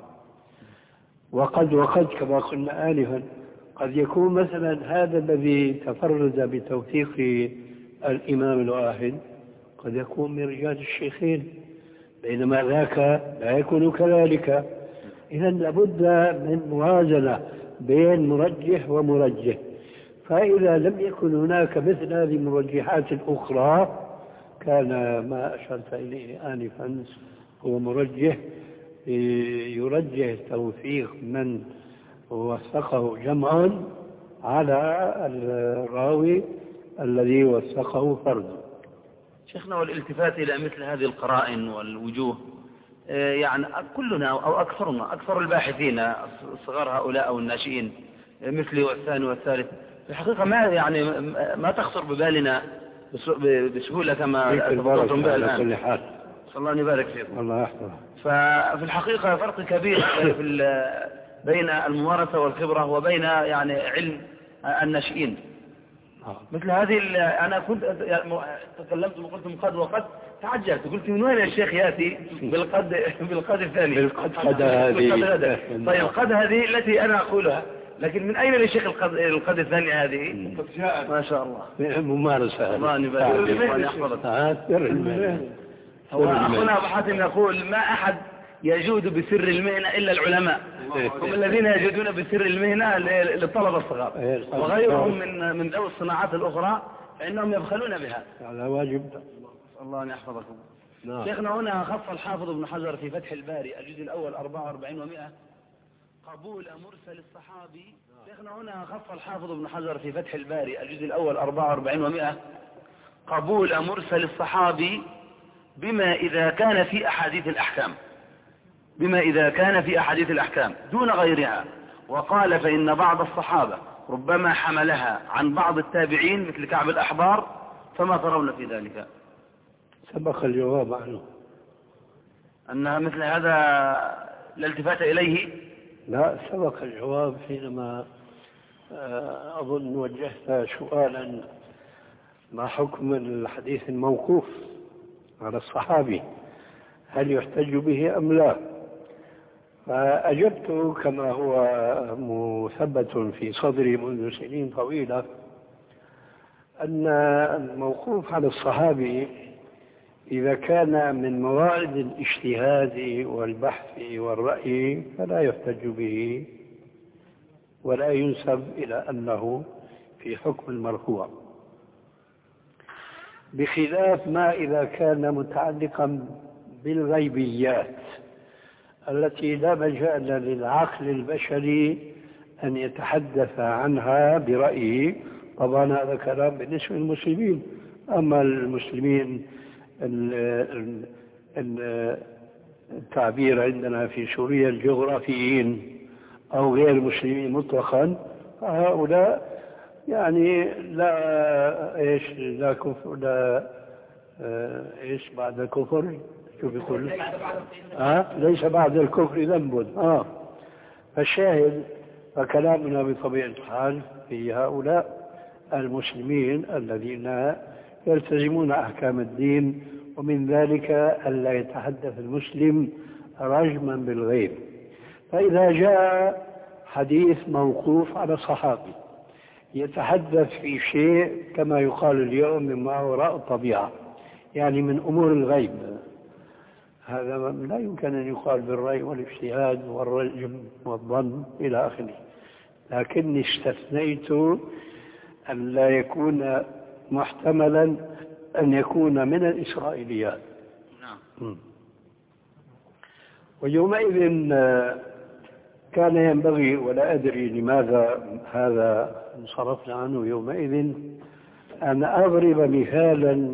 وقد وقد كما قلنا آنفا قد يكون مثلا هذا الذي تفرد بتوثيق الإمام الواحد قد يكون من رجال الشيخين، بينما ذاك لا يكون كذلك. إذا لابد من موازنة بين مرجح ومرجح، فإذا لم يكن هناك مثل هذه المرجحات الأخرى كان ما أشرت إليه آنفا هو مرجح يرجح توثيق من وثقه جمع على الراوي الذي وثقه فرد. شيخنا، والالتفات إلى مثل هذه القرائن والوجوه يعني كلنا أو أكثرنا أكثر الباحثين صغار هؤلاء أو الناشئين مثلي والثاني والثالث في الحقيقة ما يعني ما تخطر ببالنا بسهولة كما تفضلتم بها الآن. الله أن يبارك فيكم. الله يحفظك. ففي الحقيقة فرق كبير في بين الممارسة والخبرة وبين يعني علم الناشئين. مثل هذه أنا كنت تكلمت وقلت قد وقد تعجبت، قلت من وين الشيخ يأتي بالقد بالقد الثاني بالقد قد هذه. طيب القد هذه التي أنا أقولها، لكن من أين للشيخ القد القد الثاني هذه؟ ما شاء الله ممارسة. الله يبارك فيك ويحفظك. هو أخونا أبو حاتم يقول ما أحد يجود بسر المهنة إلا العلماء، هم الذين يجودون بسر المهنة للطلبة الصغار، وغيرهم من من ذوي الصناعات الأخرى فإنهم يبخلون بها. على واجب. الله أن يحفظكم. شيخنا هنا خص الحافظ ابن حجر في فتح الباري الجزء الأول أربعة وأربعين ومئة قبول مرسل الصحابي. شيخنا هنا خص الحافظ ابن حجر في فتح الباري الجزء الأول أربعة وأربعين ومئة قبول مرسل الصحابي بما إذا كان في أحاديث الأحكام، بما إذا كان في أحاديث الأحكام دون غيرها، وقال فإن بعض الصحابة ربما حملها عن بعض التابعين مثل كعب الأحبار، فما ترون في ذلك؟ سبق الجواب عنه. أنها مثل هذا لا التفات إليه؟ لا، سبق الجواب حينما أظن وجهت سؤالا ما حكم الحديث الموقوف على الصحابي، هل يحتج به أم لا؟ فأجبت كما هو مثبت في صدري منذ سنين طويلة أن الموقوف على الصحابي إذا كان من موارد الاجتهاد والبحث والرأي فلا يحتج به ولا ينسب إلى أنه في حكم المرفوع، بخلاف ما إذا كان متعلقا بالغيبيات التي لا مجال للعقل البشري أن يتحدث عنها برأيه. طبعا هذا كلام بالنسبة للمسلمين. أما المسلمين التعبير عندنا في سوريا الجغرافيين أو غير المسلمين مطلقا، هؤلاء يعني لا إيش لا كفر لا إيش بعد الكفر شو بيقول آه ليس بعد الكفر ذنب. آه فالشاهد فكلامنا بطبيعة الحال في هؤلاء المسلمين الذين يلتزمون أحكام الدين، ومن ذلك ألا يتحدث المسلم رجما بالغيب. فإذا جاء حديث موقوف على صحابي يتحدث في شيء كما يقال اليوم مما وراء الطبيعة، يعني من أمور الغيب، هذا لا يمكن أن يقال بالرأي والاجتهاد والرجم والظن إلى آخره، لكني استثنيت أن لا يكون محتملا أن يكون من الإسرائيليات. نعم. ويومئذ كان ينبغي، ولا أدري لماذا هذا انصرفنا عنه يومئذ، أن أضرب مثالا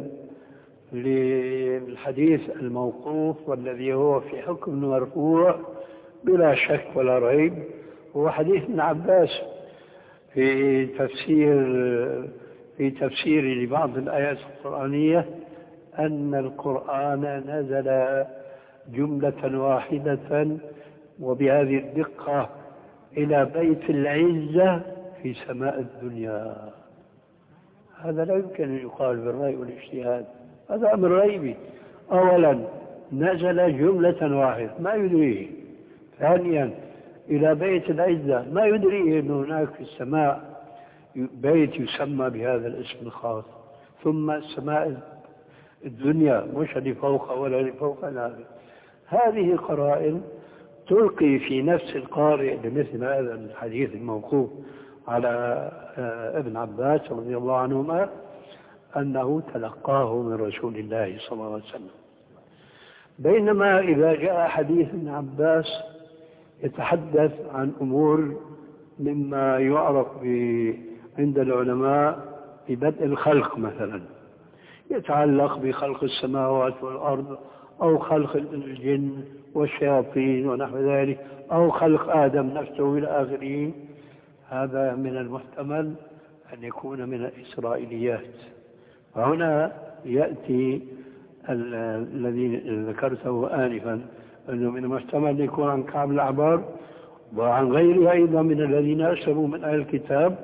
للحديث الموقوف والذي هو في حكم مرفوع بلا شك ولا ريب، هو حديث ابن عباس في تفسير في تفسير لبعض الآيات القرآنية أن القرآن نزل جملة واحدة وبهذه الدقة إلى بيت العزة في سماء الدنيا. هذا لا يمكن أن يقال بالرأي والاجتهاد، هذا أمر غيبي. أولا نزل جملة واحدة ما يدريه، ثانيا إلى بيت العزة ما يدريه أن هناك في السماء بيت يسمى بهذا الاسم الخاص، ثم السماء الدنيا مش اللي فوق ولا اللي فوق هذا. هذه قرائن تلقي في نفس القارئ لمثل هذا الحديث الموقوف على ابن عباس رضي الله عنهما أنه تلقاه من رسول الله صلى الله عليه وسلم. بينما إذا جاء حديث ابن عباس يتحدث عن أمور مما يعرف عند العلماء ببدء الخلق مثلا، يتعلق بخلق السماوات والأرض أو خلق الجن والشياطين ونحو ذلك، أو خلق آدم نفسه إلى آخره، هذا من المحتمل أن يكون من الإسرائيليات. فهنا يأتي الذي ذكرته آنفا أنه من المحتمل أن يكون عن كعب الأحبار وعن غيره أيضا من الذين أسلموا من أهل الكتاب.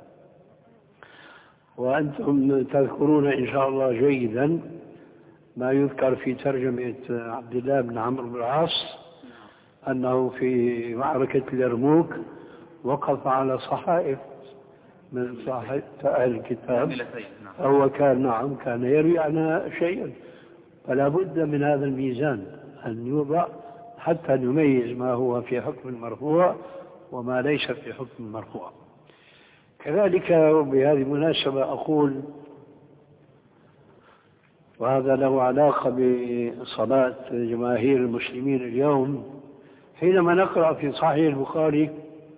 وأنتم تذكرون إن شاء الله جيدا ما يذكر في ترجمة عبد الله بن عمرو بن العاص أنه في معركة اليرموك وقف على صحائف من صحائف أهل الكتاب، هو كان نعم كان يروي عنها شيئا، فلا بد من هذا الميزان أن يوضع حتى نميز ما هو في حكم المرفوع وما ليس في حكم المرفوع. كذلك بهذه المناسبة أقول، وهذا له علاقة بصلاة جماهير المسلمين اليوم، حينما نقرأ في صحيح البخاري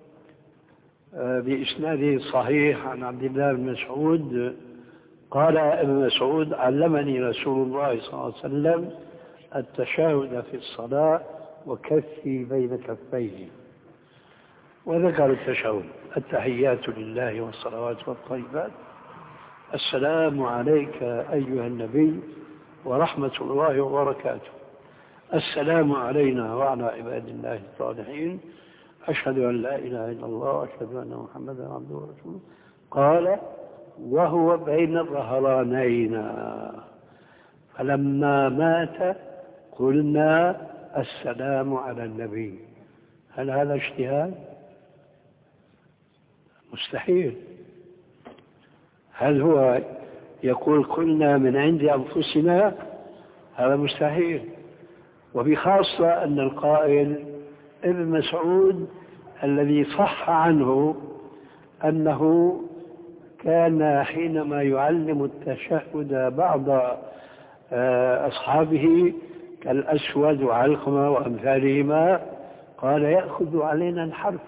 بإسناده الصحيح عن عبد الله بن مسعود قال ابن مسعود علمني رسول الله صلى الله عليه وسلم التشهد في الصلاة وكفي بين كفيه، وذكر التشهد: التحيات لله والصلوات والطيبات، السلام عليك أيها النبي ورحمة الله وبركاته. السلام علينا وعلى عباد الله الصالحين، أشهد أن لا إله إلا الله وأشهد أن محمدا عبده ورسوله. قال وهو بين الظهرانين، فلما مات قلنا السلام على النبي. هل هذا اجتهاد؟ مستحيل. هل هو يقول قلنا من عند أنفسنا؟ هذا مستحيل. وبخاصة أن القائل ابن مسعود الذي صح عنه أنه كان حينما يعلم التشهد بعض أصحابه كالأسود وعلقمة وأمثالهما قال يأخذ علينا الحرف،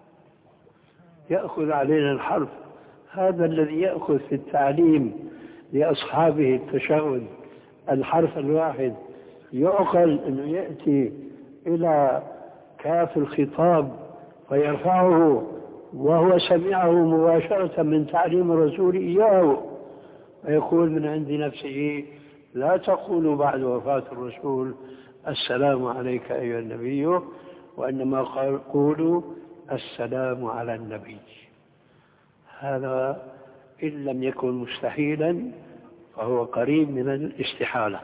يأخذ علينا الحرف. هذا الذي يأخذ في التعليم لأصحابه التشهد الحرف الواحد يعقل أنه يأتي إلى كاف الخطاب فيرفعه وهو سمعه مباشرة من تعليم الرسول إياه، ويقول من عند نفسه لا تقولوا بعد وفاة الرسول السلام عليك أيها النبي، وإنما قولوا السلام على النبي. هذا إن لم يكن مستحيلا فهو قريب من الاستحالة.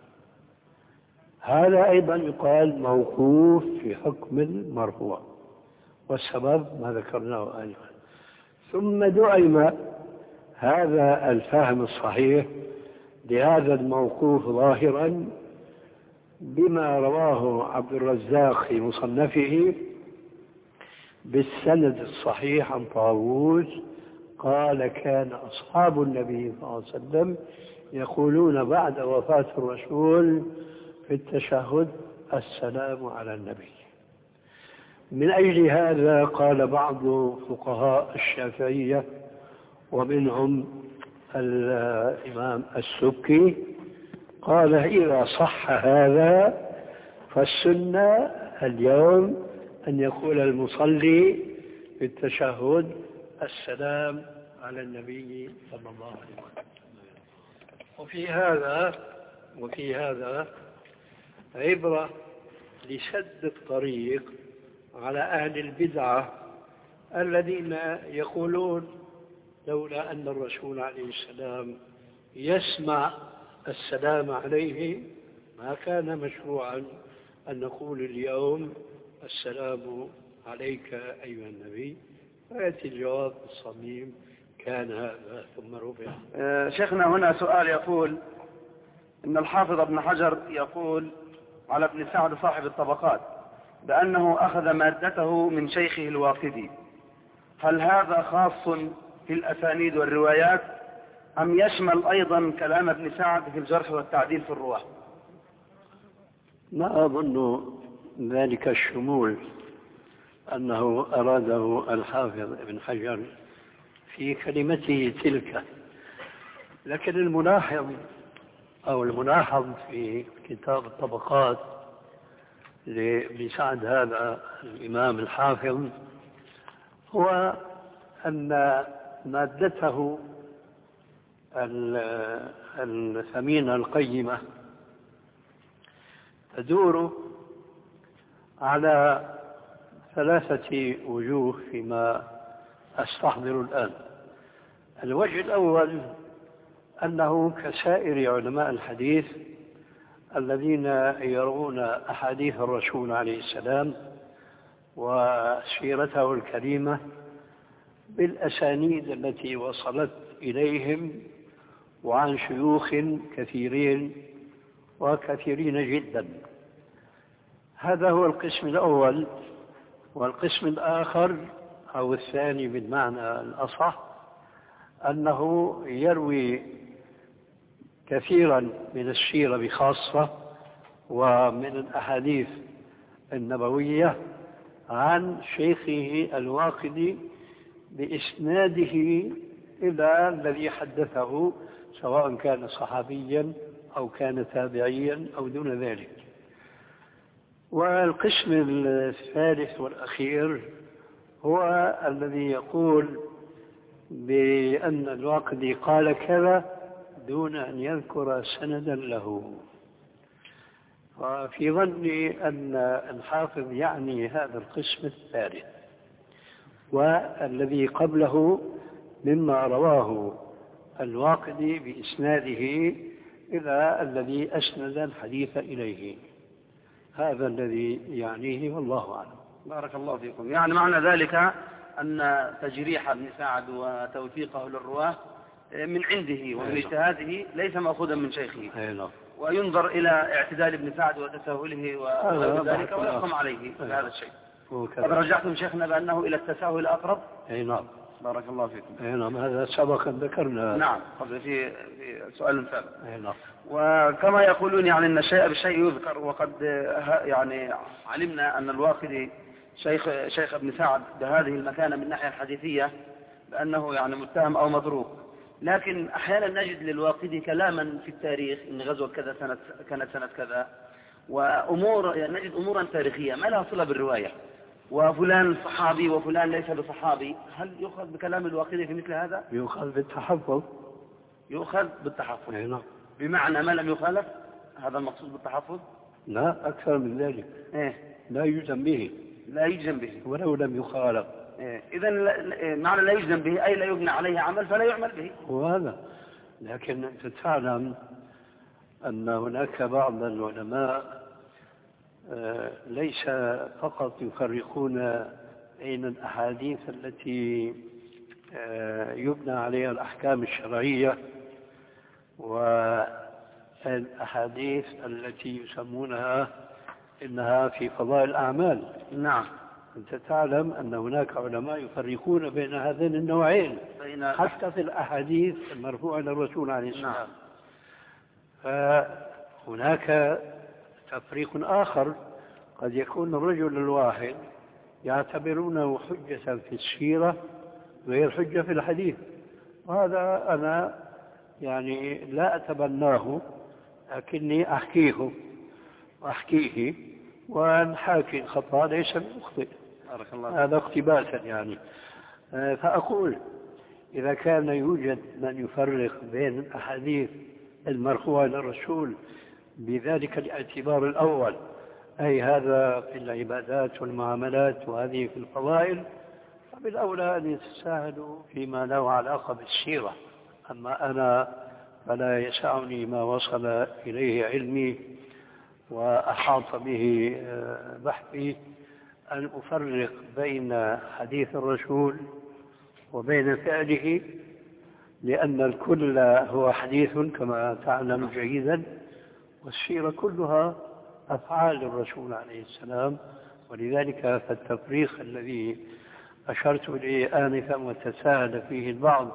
هذا أيضا يقال موقوف في حكم المرفوع، والسبب ما ذكرناه آنفا. ثم دعم هذا الفهم الصحيح لهذا الموقوف ظاهرا بما رواه عبد الرزاق في مصنفه بالسند الصحيح عن طاووس قال كان أصحاب النبي صلى الله عليه وسلم يقولون بعد وفاة الرسول في التشهد السلام على النبي. من أجل هذا قال بعض فقهاء الشافعية ومنهم الإمام السبكي قال إذا صح هذا فالسنة اليوم أن يقول المصلي في التشهد السلام على النبي صلى الله عليه وسلم. وفي هذا وفي هذا عبرة لسد الطريق على أهل البدعة الذين يقولون لولا أن الرسول عليه السلام يسمع السلام عليه ما كان مشروعا أن نقول اليوم السلام عليك أيها النبي. فيأتي الجواب الصميم كان هذا ثم رفع. آه شيخنا هنا سؤال يقول إن الحافظ ابن حجر يقول على ابن سعد صاحب الطبقات بأنه أخذ مادته من شيخه الواقدي، هل هذا خاص في الأسانيد والروايات أم يشمل أيضا كلام ابن سعد في الجرح والتعديل في الرواة؟ ما أظن ذلك الشمول أنه أراده الحافظ ابن حجر في كلمته تلك، لكن الملاحظ أو الملاحظ في كتاب الطبقات لابن سعد هذا الإمام الحافظ هو أن مادته الثمينة القيمة تدور على ثلاثة وجوه فيما أستحضر الآن. الوجه الأول أنه كسائر علماء الحديث الذين يرون أحاديث الرسول عليه السلام وسيرته الكريمة بالأسانيد التي وصلت إليهم وعن شيوخ كثيرين وكثيرين جدا. هذا هو القسم الأول. والقسم الآخر أو الثاني بالمعنى الأصح أنه يروي كثيرا من السيرة بخاصة ومن الأحاديث النبوية عن شيخه الواقدي بإسناده إلى الذي حدثه سواء كان صحابيا أو كان تابعيا أو دون ذلك. والقسم الثالث والأخير هو الذي يقول بأن الواقدي قال كذا دون أن يذكر سندا له. وفي ظني أن الحافظ يعني هذا القسم الثالث، والذي قبله مما رواه الواقدي بإسناده إلى الذي أسند الحديث إليه، هذا الذي يعنيه والله أعلم. بارك الله فيكم. يعني معنى ذلك أن تجريح ابن سعد وتوثيقه للرواه من عنده ومن اجتهاده ليس مأخوذا من شيخه، وينظر إلى اعتدال ابن سعد وتساهله وذلك ويحكم عليه بهذا الشيء. قد رجعتم شيخنا بأنه إلى التساهل أقرب. أي نعم. بارك الله فيكم. أي نعم، هذا سبقا ذكرنا. نعم قبل في في سؤال سابق. أي نعم. وكما يقولون يعني أن الشيء بالشيء يذكر، وقد يعني علمنا أن الواقدي شيخ شيخ ابن سعد بهذه المكانة من الناحية الحديثية بأنه يعني متهم أو متروك، لكن أحيانا نجد للواقدي كلاما في التاريخ إن غزوة كذا سنة كانت سنة كذا، وأمور يعني نجد أمورا تاريخية ما لها صلة بالرواية، وفلان صحابي وفلان ليس بصحابي. هل يؤخذ بكلام الواقدي في مثل هذا؟ يؤخذ بالتحفظ. يؤخذ بالتحفظ. أي نعم. بمعنى ما لم يخالف، هذا المقصود بالتحفظ؟ لا، أكثر من ذلك. إيه؟ لا يجزم به. لا يجزم به ولو لم يخالف. إيه؟ إذا معنى لا يجزم به أي لا يبنى عليه عمل فلا يعمل به. وهذا، لكن أنت تعلم أن هناك بعض العلماء ليس فقط يفرقون بين الأحاديث التي يبنى عليها الأحكام الشرعية والأحاديث التي يسمونها إنها في فضائل الأعمال. نعم. أنت تعلم أن هناك علماء يفرقون بين هذين النوعين حتى في الأحاديث المرفوعة إلى الرسول عليه السلام. نعم. فهناك تفريق آخر، قد يكون الرجل الواحد يعتبرونه حجة في السيرة غير حجة في الحديث، وهذا أنا يعني لا أتبناه، لكني أحكيه وأحكيه ونحاكي الخطأ ليس بمخطئ، هذا اقتباسا يعني. فأقول إذا كان يوجد من يفرق بين الأحاديث المرفوعة إلى الرسول بذلك الاعتبار الأول، أي هذا في العبادات والمعاملات وهذه في الفضائل، فبالأولى أن يتساهلوا فيما له علاقة بالسيرة. أما أنا فلا يسعني ما وصل إليه علمي وأحاط به بحثي أن أفرق بين حديث الرسول وبين فعله، لأن الكل هو حديث كما تعلم جيدا، والسيرة كلها أفعال الرسول عليه السلام. ولذلك فالتفريق الذي أشرت إليه آنفا وتساهل فيه البعض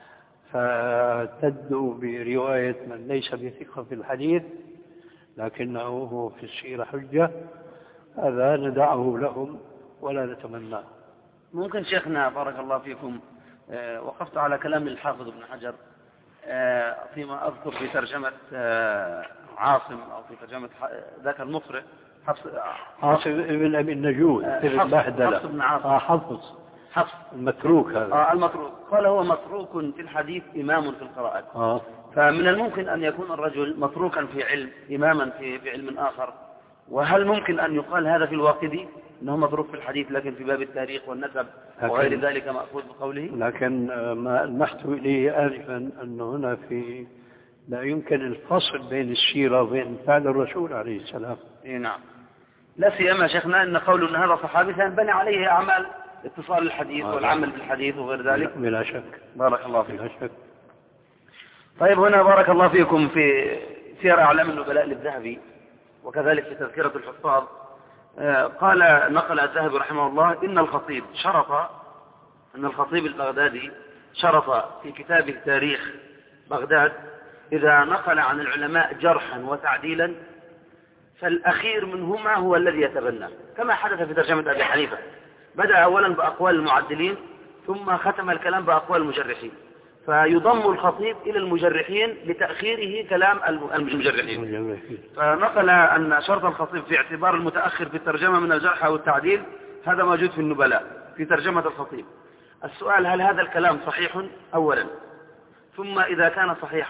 فاعتدوا برواية من ليس بثقة في الحديث لكنه هو في السيرة حجة، هذا ندعه لهم ولا نتمناه. ممكن شيخنا بارك الله فيكم آه وقفت على كلام الحافظ ابن حجر آه فيما أذكر في ترجمة آه عاصم أو في ترجمة ذاك المقرئ حفص عاصم ابن أبي النجود حفص, حفص بن عاصم آه حفص حفص المتروك هذا آه المتروك قال هو متروك في الحديث إمام في القراءات. آه. فمن الممكن أن يكون الرجل متروكا في علم إماما في, في علم آخر، وهل ممكن أن يقال هذا في الواقدي أنه متروك في الحديث لكن في باب التاريخ والنسب وغير ذلك مأخوذ بقوله؟ لكن ما لمحت إليه آنفا أن هنا في لا يمكن الفصل بين السيرة وبين فعل الرسول عليه السلام. إيه نعم. لا سيما شيخنا أن قول أن هذا صحابي سينبني عليه أعمال اتصال الحديث آه. والعمل بالحديث وغير ذلك. بلا شك. بارك الله فيك. بلا شك. طيب هنا بارك الله فيكم في سير أعلام النبلاء للذهبي وكذلك في تذكرة الحفاظ قال نقل الذهبي رحمه الله إن الخطيب شرط أن الخطيب البغدادي شرط في كتابه تاريخ بغداد إذا نقل عن العلماء جرحا وتعديلا فالأخير منهما هو الذي يتبنى، كما حدث في ترجمة أبي حنيفة، بدأ أولا بأقوال المعدلين ثم ختم الكلام بأقوال المجرحين، فيضم الخطيب إلى المجرحين لتأخيره كلام المجرحين. فنقل أن شرط الخطيب في اعتبار المتأخر في الترجمة من الجرح أو التعديل هذا موجود في النبلاء في ترجمة الخطيب. السؤال هل هذا الكلام صحيح أولا؟ ثم إذا كان صحيحا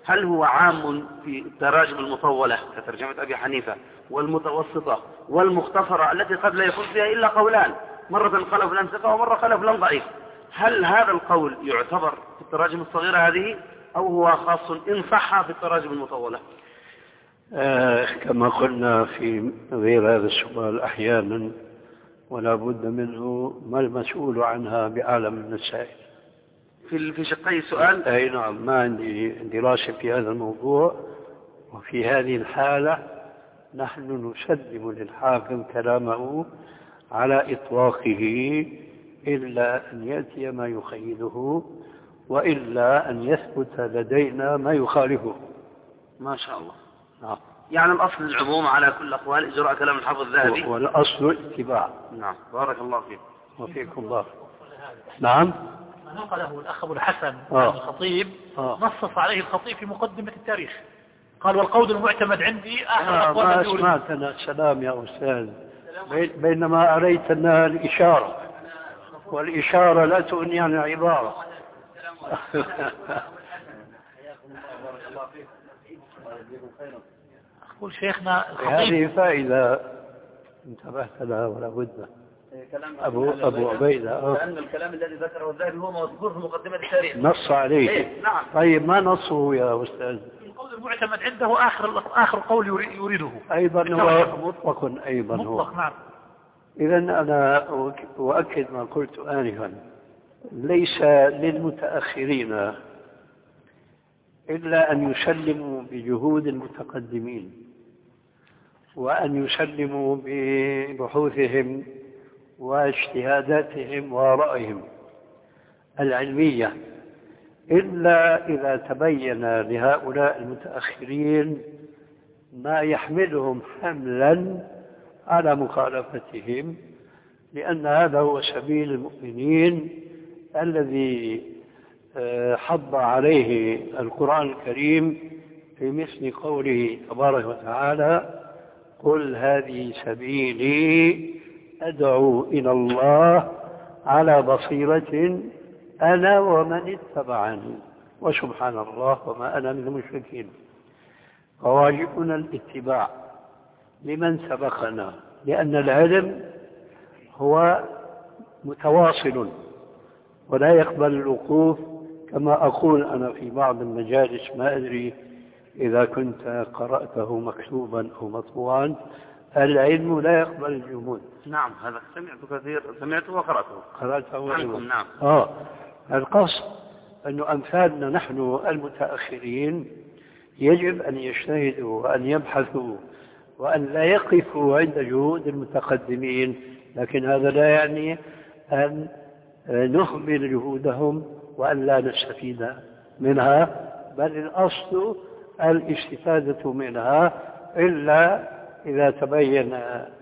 هل هو عام في التراجم المطولة كترجمة أبي حنيفة والمتوسطة والمختصرة التي قد لا يكون فيها إلا قولان، مرة قال فلان ثقة ومرة قال فلان ضعيف، هل هذا القول يعتبر في التراجم الصغيرة هذه أو هو خاص إن صح في التراجم المطولة؟ آه كما قلنا في غير هذا السؤال أحيانا ولا بد منه، ما المسؤول عنها بأعلم من السائل. في في شقي السؤال؟ أي نعم، ما عندي دراسة في هذا الموضوع، وفي هذه الحالة نحن نسلم للحاكم كلامه على إطلاقه إلا أن يأتي ما يخيله، وإلا أن يثبت لدينا ما يخالفه. ما شاء الله. نعم. يعني الأصل العموم على كل الأقوال إجراء كلام الحافظ الذهبي، والأصل الاتباع. نعم. بارك الله فيك. وفيكم الله. نعم. ما نقله الأخ أبو الحسن آه. عن الخطيب آه. نصص عليه الخطيب في مقدمة التاريخ، قال والقول المعتمد عندي آخر آه أقوال ما الذي أريد. سمعتنا السلام يا أستاذ، بينما أريتنا الإشارة، والإشارة لا تغني عن العبارة. أقول شيخنا الخطيب هذه فائدة انتبهت لها ولا بد. أبو, أبو عبيدة لأن الكلام الذي ذكره الذهبي هو مذكور في مقدمة التاريخ، نص عليه. إيه؟ نعم. طيب ما نصه يا أستاذ؟ القول المعتمد عنده آخر آخر قول يريده أيضا هو مطلق، أيضا هو مطلق. نعم. إذا أنا أؤكد ما قلت آنفا، ليس للمتأخرين إلا أن يسلموا بجهود المتقدمين، وأن يسلموا ببحوثهم واجتهاداتهم ورأيهم العلمية، إلا إذا تبين لهؤلاء المتأخرين ما يحملهم حملا على مخالفتهم، لأن هذا هو سبيل المؤمنين الذي حض عليه القرآن الكريم في مثل قوله تبارك وتعالى: قل هذه سبيلي أدعو إلى الله على بصيرة أنا ومن اتبعني وسبحان الله وما أنا من المشركين. فواجبنا الاتباع لمن سبقنا، لأن العلم هو متواصل ولا يقبل الوقوف، كما أقول أنا في بعض المجالس، ما أدري إذا كنت قرأته مكتوبا أو مطبوعا: العلم لا يقبل الجمود. نعم، هذا سمعت كثير، سمعته وقرأته. قرأته عنكم. نعم. آه القصد أن أمثالنا نحن المتأخرين يجب أن يجتهدوا وأن يبحثوا وأن لا يقفوا عند جهود المتقدمين، لكن هذا لا يعني أن نهمل جهودهم وأن لا نستفيد منها، بل الأصل الاستفادة منها، إلا إذا تبين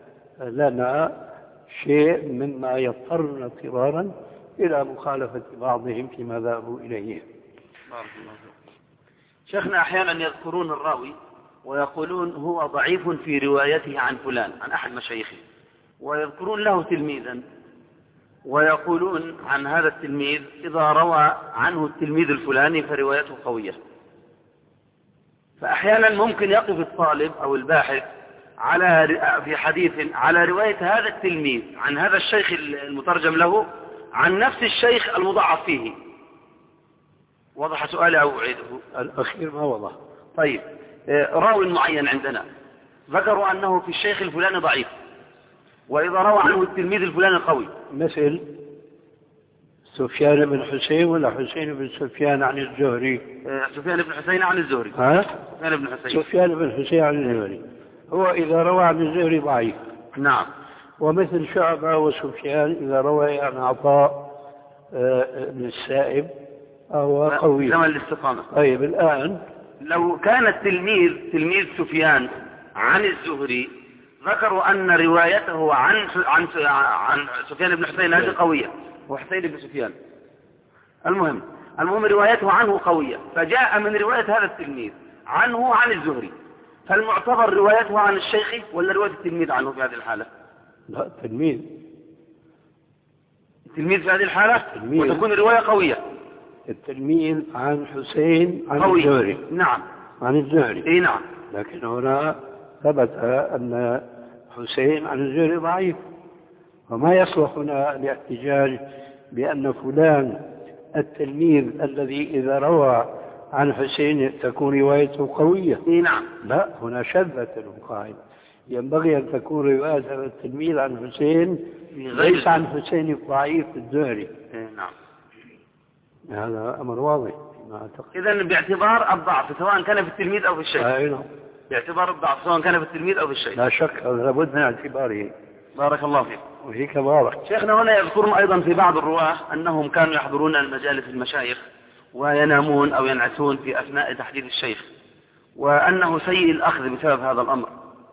لنا شيء مما يضطرنا اضطرارا إلى مخالفة بعضهم فيما ذهبوا إليه. بارك الله فيك. شيخنا أحيانا يذكرون الراوي ويقولون هو ضعيف في روايته عن فلان، عن أحد مشايخه، ويذكرون له تلميذا ويقولون عن هذا التلميذ إذا روى عنه التلميذ الفلاني فروايته قوية. فأحيانا ممكن يقف الطالب أو الباحث على في حديث على رواية هذا التلميذ عن هذا الشيخ المترجم له عن نفس الشيخ المضاعف فيه. وضح سؤالي أو أعيده؟ الأخير ما وضح. طيب، راوي معين عندنا ذكروا أنه في الشيخ الفلاني ضعيف، وإذا روى عنه التلميذ الفلاني قوي، مثل سفيان بن حسين ولا حسين بن سفيان عن الزهري؟ سفيان بن حسين عن الزهري. ها؟ سفيان بن حسين. سفيان بن حسين عن الزهري، هو إذا روى عن الزهري ضعيف. نعم. ومثل شعبة وسفيان إذا روى عن عطاء بن السائب أو قوي. زمن الاستقامة. طيب الآن لو كان التلميذ تلميذ سفيان عن الزهري ذكروا أن روايته عن عن عن سفيان بن حسين هذه قوية، وحسين بن سفيان، المهم المهم روايته عنه قوية، فجاء من رواية هذا التلميذ عنه عن الزهري، فالمعتبر روايته عن الشيخ ولا رواية التلميذ عنه في هذه الحالة؟ لا، تلميذ. التلميذ في هذه الحالة تلميذ. وتكون الرواية قوية. التلميذ عن حسين عن قوي. الزهري. نعم عن الزهري. اي نعم. لكن هنا ثبت أن حسين عن الزهري ضعيف، وما يصلح هنا الاحتجاج بأن فلان التلميذ الذي إذا روى عن حسين تكون روايته قوية. اي نعم. لا، هنا شذت القاعدة، ينبغي أن تكون رواية هذا التلميذ عن حسين ليس عن حسين الضعيف الزهري. إيه نعم. هذا أمر واضح ما أعتقد. إذن باعتبار الضعف سواء كان في التلميذ أو في الشيخ. آه نعم. باعتبار الضعف سواء كان في التلميذ أو في الشيخ. لا شك، هذا لابد من اعتباره. بارك الله فيك. وهيك واضح. شيخنا هنا يذكرون أيضا في بعض الرواة أنهم كانوا يحضرون المجالس المشايخ وينامون أو ينعسون في أثناء تحديث الشيخ، وأنه سيء الأخذ بسبب هذا الأمر،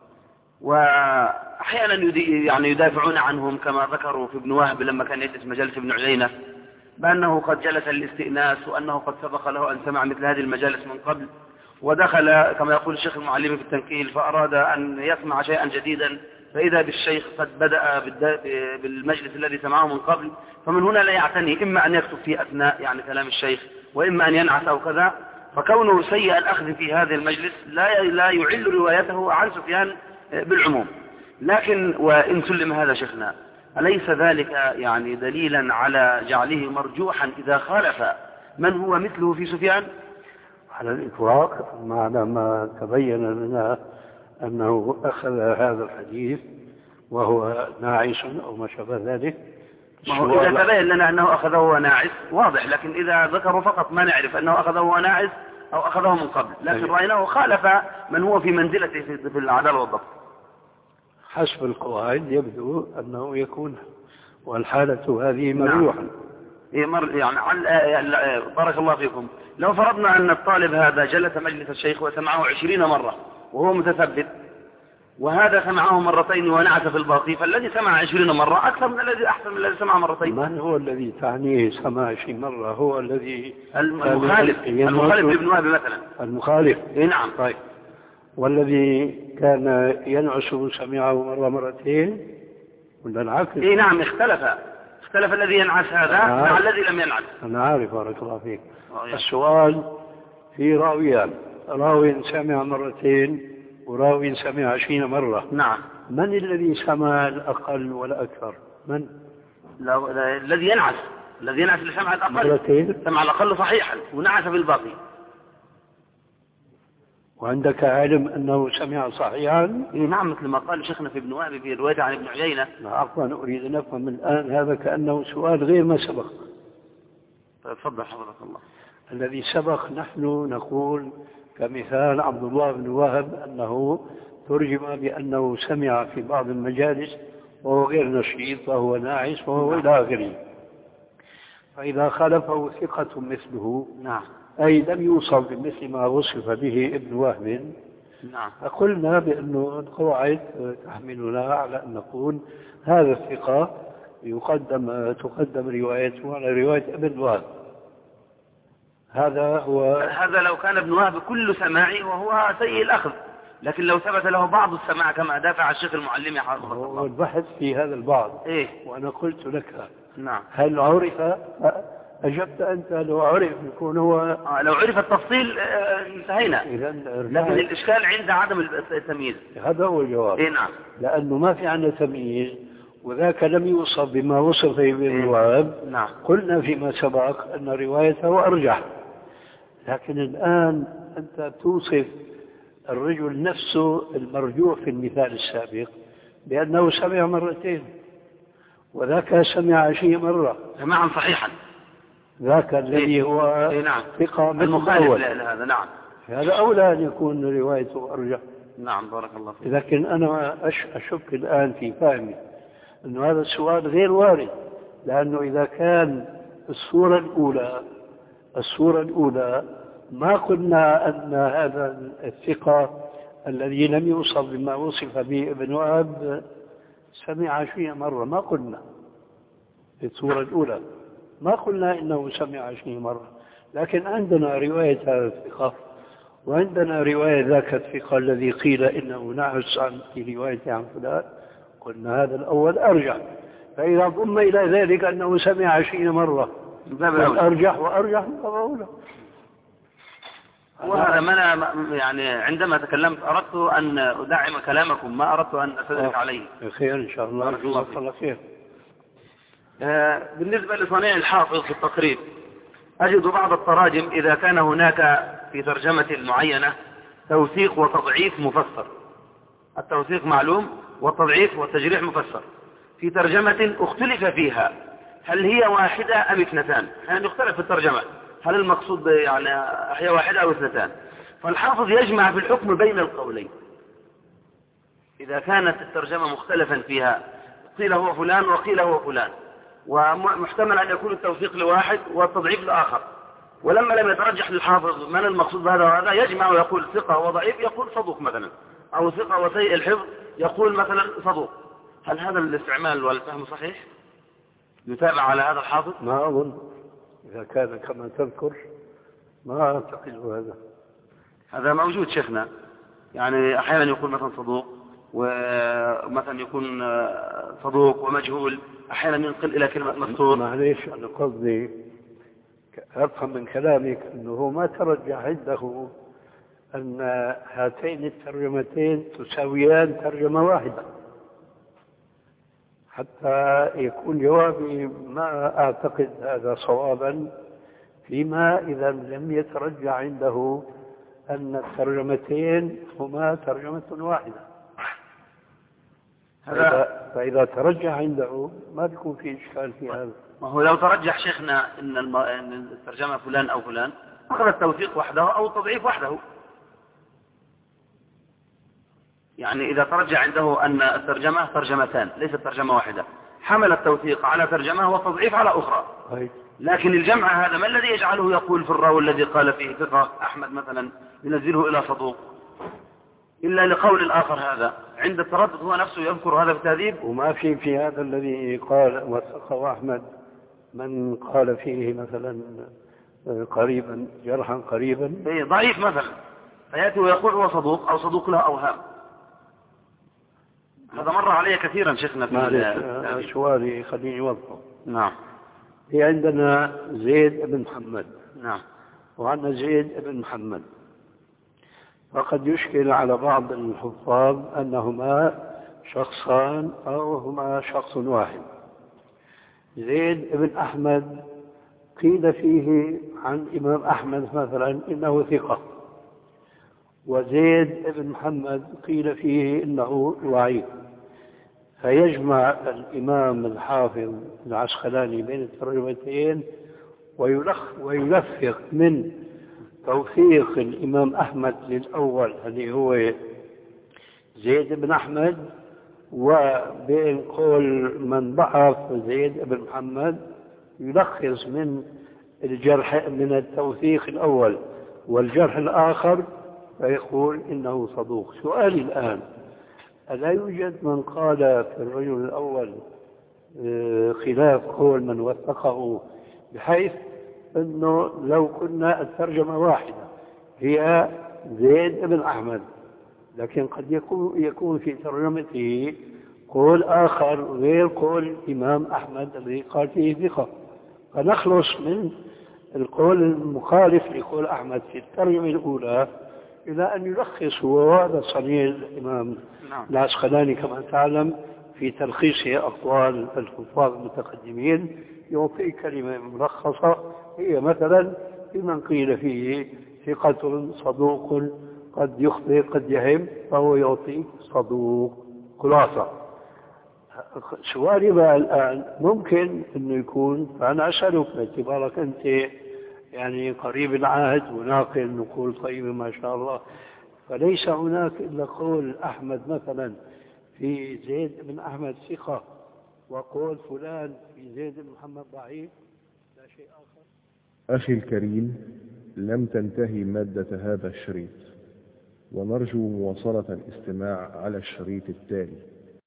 وأحيانا يدي يعني يدافعون عنهم كما ذكروا في ابن وهب لما كان يجلس مجالس ابن عيينة بأنه قد جلس للاستئناس، وأنه قد سبق له أن سمع مثل هذه المجالس من قبل، ودخل كما يقول الشيخ المعلم في التنكيل فأراد أن يسمع شيئا جديدا، فإذا بالشيخ قد بدأ بالمجلس الذي سمعه من قبل، فمن هنا لا يعتني إما أن يكتب في أثناء يعني كلام الشيخ، وإما أن ينعس أو كذا، فكونه سيء الأخذ في هذا المجلس لا لا يعل روايته عن سفيان بالعموم. لكن وإن سلم هذا شيخنا، أليس ذلك يعني دليلا على جعله مرجوحا إذا خالف من هو مثله في سفيان؟ على الإطلاق، ما تبين لنا أنه أخذ هذا الحديث وهو ناعس أو ما شابه ذلك. ما هو إذا تبين لنا أنه أخذه وناعس واضح، لكن إذا ذكروا فقط ما نعرف أنه أخذه وناعس أو أخذه من قبل، لكن رأيناه خالف من هو في منزلته في العدالة والضبط. حسب القواعد يبدو أنه يكون، والحالة هذه مرجوحة. نعم. يعني بارك الله فيكم، لو فرضنا أن الطالب هذا جلس مجلس الشيخ وسمعه عشرين مرة وهو متثبت، وهذا سمعه مرتين ونعس في الباقي، فالذي سمع عشرين مرة أكثر من الذي أحسن من الذي سمع مرتين. من هو الذي تعنيه سمع عشرين مرة؟ هو الذي المخالف المخالف لابن وهب مثلا. المخالف. إيه نعم. طيب، والذي كان ينعس سمعه مرة مرتين ولا العكس؟ إيه نعم، اختلف اختلف الذي ينعس هذا مع الذي لم ينعس. أنا عارف بارك الله فيك. السؤال في راويان، راوي سمع مرتين وراوي سمع عشرين مرة. نعم. من الذي سمع الأقل ولا أكثر؟ من؟ لا لا الذي ينعس الذي ينعس اللي سمع الأقل مرتين، سمع الأقل صحيحا ونعس في الباقي. وعندك علم أنه سمع صحيحا؟ إيه نعم، مثل ما قال شيخنا في ابن وهب في رواية عن ابن عيينة. عفوا، أريد أن أفهم الآن، هذا كأنه سؤال غير ما سبق. تفضل حفظك الله. الذي سبق نحن نقول كمثال عبد الله بن وهب أنه ترجم بأنه سمع في بعض المجالس وهو غير نشيط وهو ناعس وهو إلى آخره، فإذا خالفه ثقة مثله، نعم، أي لم يوصف بمثل ما وصف به ابن وهب، نعم، فقلنا بأنه القواعد تحملنا على أن نقول هذا الثقة يقدم تقدم روايته على رواية ابن وهب. هذا هو هذا لو كان ابن وهب كل سماعي وهو سيء الأخذ، لكن لو ثبت له بعض السماع كما دافع الشيخ المعلم حافظه الله. البحث في هذا البعض. إيه؟ وأنا قلت لك نعم، هل عرف؟ أجبت أنت لو عرف يكون هو آه لو عرف التفصيل انتهينا. لكن الإشكال عند عدم التمييز. هذا هو الجواب. إيه نعم، لأنه ما في عندنا تمييز، وذاك لم يوصف بما وصف به ابن وهب. نعم. قلنا فيما سبق أن روايته أرجح، لكن الآن أنت توصف الرجل نفسه المرجوح في المثال السابق بأنه سمع مرتين، وذاك سمع عشرين مرة سماعا صحيحا، ذاك الذي هو إيه نعم. ثقة المخالف لهذا. نعم، هذا أولى أن يكون روايته أرجح. نعم، بارك الله فيك. لكن أنا أشك الآن في فهمي أنه هذا السؤال غير وارد، لأنه إذا كان الصورة الأولى الصورة الأولى ما قلنا أن هذا الثقة الذي لم يوصف بما وصف به ابن وهب سمع عشرين مرة، ما قلنا في الصورة الأولى، ما قلنا إنه سمع عشرين مرة، لكن عندنا رواية هذا الثقة وعندنا رواية ذاك الثقة الذي قيل إنه نعس عن في رواية عن فلان، قلنا هذا الأول أرجع، فإذا ضم إلى ذلك أنه سمع عشرين مرة من باب الأولى. أرجح وأرجح من باب الأولى. وهذا ما أنا يعني عندما تكلمت أردت أن أدعم كلامكم، ما أردت أن أستدرك عليه. خير إن شاء الله. بارك الله الله خير. آه بالنسبة لصنيع الحافظ في التقريب، أجد بعض التراجم إذا كان هناك في ترجمة معينة توثيق وتضعيف مفسر. التوثيق معلوم والتضعيف والتجريح مفسر. في ترجمة اختلف فيها هل هي واحدة أم اثنتان، يعني يختلف في الترجمة هل المقصود يعني هي واحدة أو اثنتان، فالحافظ يجمع في الحكم بين القولين. إذا كانت الترجمة مختلفا فيها قيل هو فلان وقيل هو فلان، ومحتمل أن يكون التوثيق لواحد والتضعيف لآخر، ولما لم يترجح للحافظ من المقصود بهذا وهذا يجمع ويقول ثقة وضعيف يقول صدوق مثلا، أو ثقة وسيء الحفظ يقول مثلا صدوق. هل هذا الاستعمال والفهم صحيح؟ يتابع على هذا الحافظ؟ ما أظن، إذا كان كما تذكر ما أعتقد هذا. هذا موجود شيخنا، يعني أحيانا يكون مثلا صدوق ومثلا يكون صدوق ومجهول، أحيانا ينقل إلى كلمة مستور. معليش أنا قصدي أفهم من كلامك أنه ما ترجح عنده أن هاتين الترجمتين تساويان ترجمة واحدة، حتى يكون جوابي ما أعتقد هذا صوابا، فيما إذا لم يترجح عنده أن الترجمتين هما ترجمة واحدة. فإذا, فإذا ترجح عنده ما تكون في إشكال في هذا. ما هو لو ترجح شيخنا إن, الم... إن الترجمة فلان أو فلان أخذ التوثيق وحده أو التضعيف وحده. يعني إذا ترجح عنده أن الترجمة ترجمتان ليست ترجمة واحدة، حمل التوثيق على ترجمة والتضعيف على أخرى. لكن الجمع هذا ما الذي يجعله يقول في الراوي الذي قال فيه ثقة أحمد مثلا ينزله إلى صدوق إلا لقول الآخر هذا؟ عند التردد هو نفسه يذكر هذا في التهذيب. وما في في هذا الذي قال وثقه أحمد من قال فيه مثلا قريبا جرحا قريبا ضعيف مثلا، فيأتي ويقول هو صدوق أو صدوق له أوهام. هذا مر علي كثيرا شيخنا في سؤالي خليني يوضحه. نعم. في عندنا زيد بن محمد. نعم. وعندنا زيد بن محمد، فقد يشكل على بعض الحفاظ أنهما شخصان أو هما شخص واحد. زيد بن أحمد قيل فيه عن إمام أحمد مثلا إنه ثقة، وزيد بن محمد قيل فيه إنه ضعيف، فيجمع الإمام الحافظ العسقلاني بين الترجمتين ويلفق من توثيق الإمام أحمد للأول اللي هو زيد بن أحمد، وبين قول من ضعف زيد بن محمد يلخص من الجرح من التوثيق الأول والجرح الآخر فيقول إنه صدوق. سؤالي الآن، ألا يوجد من قال في الرجل الأول خلاف قول من وثقه، بحيث أنه لو كنا الترجمة واحدة هي زيد بن أحمد، لكن قد يكون, يكون في ترجمته قول آخر غير قول الإمام أحمد الذي قال فيه ثقة، فنخلص من القول المخالف لقول أحمد في الترجمة الأولى إلى أن يلخص. وهذا صنيع الإمام العسقلاني كما تعلم في تلخيصه أقوال الحفاظ المتقدمين، يعطي كلمة ملخصة هي مثلا لمن قيل فيه ثقة صدوق قد يخطئ قد يهم فهو يعطي صدوق خلاصة. سؤالي بقى الآن، ممكن أنه يكون، فأنا أسألك باعتبارك أنت يعني قريب العهد وناقل نقول طيبة ما شاء الله، فليس هناك إلا قول أحمد مثلا في زيد بن أحمد ثقة وقول فلان في زيد بن محمد ضعيف، لا شيء آخر؟ أخي الكريم، لم تنتهي مادة هذا الشريط، ونرجو مواصلة الاستماع على الشريط التالي.